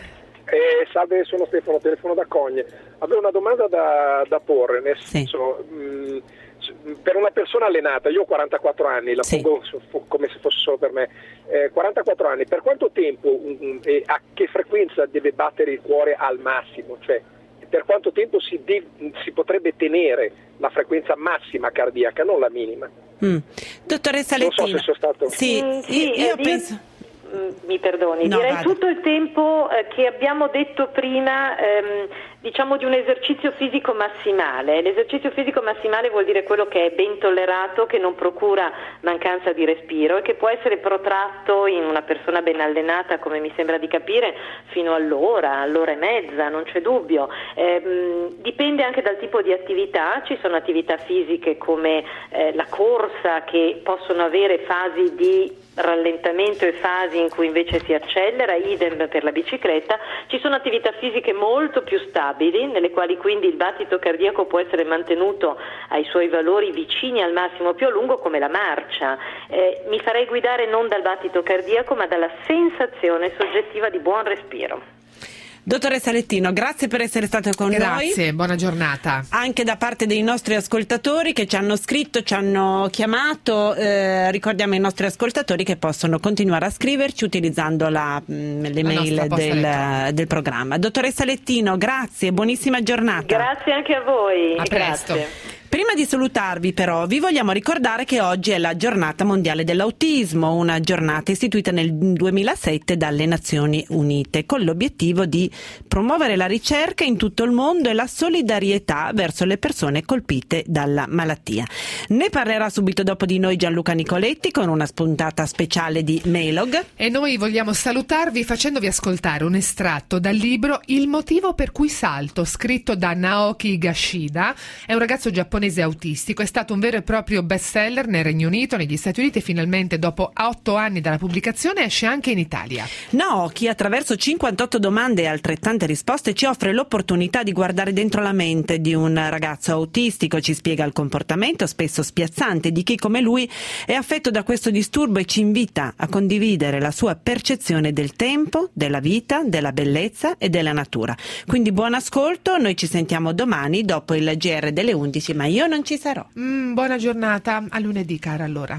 [SPEAKER 22] Salve, sono Stefano, telefono da Cogne. Avevo una domanda da porre, nel senso, per una persona allenata, io ho 44 anni, la pongo come se fosse solo per me, 44 anni, per quanto tempo e a che frequenza deve battere il cuore al massimo? Cioè, per quanto tempo si potrebbe tenere la frequenza massima cardiaca, non la minima?
[SPEAKER 4] Dottoressa Lettino.
[SPEAKER 22] Non so se sono stato...
[SPEAKER 4] Io penso...
[SPEAKER 11] Mi perdoni, direi tutto il tempo che abbiamo detto prima, diciamo di un esercizio fisico massimale. L'esercizio fisico massimale vuol dire quello che è ben tollerato, che non procura mancanza di respiro e che può essere protratto in una persona ben allenata, come mi sembra di capire, fino all'ora e mezza, non c'è dubbio. Dipende anche dal tipo di attività, ci sono attività fisiche come la corsa che possono avere fasi di rallentamento e fasi in cui invece si accelera, idem per la bicicletta. Ci sono attività fisiche molto più stabili, nelle quali quindi il battito cardiaco può essere mantenuto ai suoi valori vicini al massimo più a lungo, come la marcia. Mi farei guidare non dal battito cardiaco ma dalla sensazione soggettiva di buon respiro.
[SPEAKER 4] Dottoressa Lettino, grazie per essere stato con noi.
[SPEAKER 3] Grazie, buona giornata.
[SPEAKER 4] Anche da parte dei nostri ascoltatori che ci hanno scritto, ci hanno chiamato, ricordiamo ai nostri ascoltatori che possono continuare a scriverci utilizzando le mail del programma. Dottoressa Lettino, grazie, buonissima giornata.
[SPEAKER 11] Grazie anche a voi.
[SPEAKER 3] A presto.
[SPEAKER 11] Grazie.
[SPEAKER 4] Prima di salutarvi però vi vogliamo ricordare che oggi è la giornata mondiale dell'autismo, una giornata istituita nel 2007 dalle Nazioni Unite con l'obiettivo di promuovere la ricerca in tutto il mondo e la solidarietà verso le persone colpite dalla malattia. Ne parlerà subito dopo di noi Gianluca Nicoletti con una spuntata speciale di Melog.
[SPEAKER 3] E noi vogliamo salutarvi facendovi ascoltare un estratto dal libro Il motivo per cui salto, scritto da Naoki Higashida. È un ragazzo giapponese giapponese autistico. È stato un vero e proprio bestseller nel Regno Unito, negli Stati Uniti, e finalmente dopo 8 anni dalla pubblicazione esce anche in Italia.
[SPEAKER 4] Naoki, attraverso 58 domande e altrettante risposte, ci offre l'opportunità di guardare dentro la mente di un ragazzo autistico. Ci spiega il comportamento spesso spiazzante di chi come lui è affetto da questo disturbo e ci invita a condividere la sua percezione del tempo, della vita, della bellezza e della natura. Quindi buon ascolto, noi ci sentiamo domani dopo il GR delle 11, ma io non ci sarò.
[SPEAKER 3] Buona giornata, a lunedì cara allora.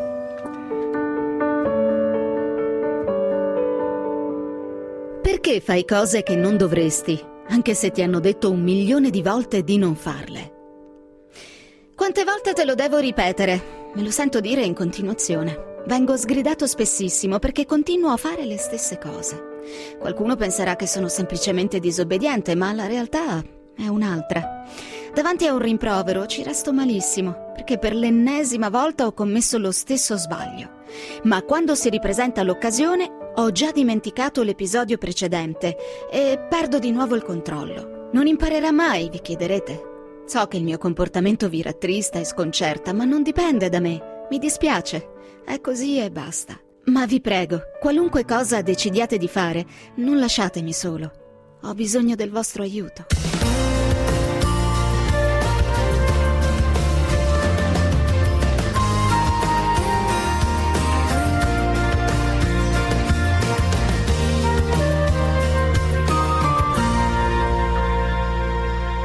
[SPEAKER 9] Perché fai cose che non dovresti, anche se ti hanno detto 1 milione di volte di non farle? Quante volte te lo devo ripetere? Me lo sento dire in continuazione. Vengo sgridato spessissimo perché continuo a fare le stesse cose. Qualcuno penserà che sono semplicemente disobbediente, ma la realtà è un'altra. Davanti a un rimprovero ci resto malissimo, perché per l'ennesima volta ho commesso lo stesso sbaglio. Ma quando si ripresenta l'occasione, ho già dimenticato l'episodio precedente e perdo di nuovo il controllo. Non imparerà mai, vi chiederete. So che il mio comportamento vi rattrista e sconcerta, ma non dipende da me. Mi dispiace. È così e basta. Ma vi prego, qualunque cosa decidiate di fare, non lasciatemi solo. Ho bisogno del vostro aiuto.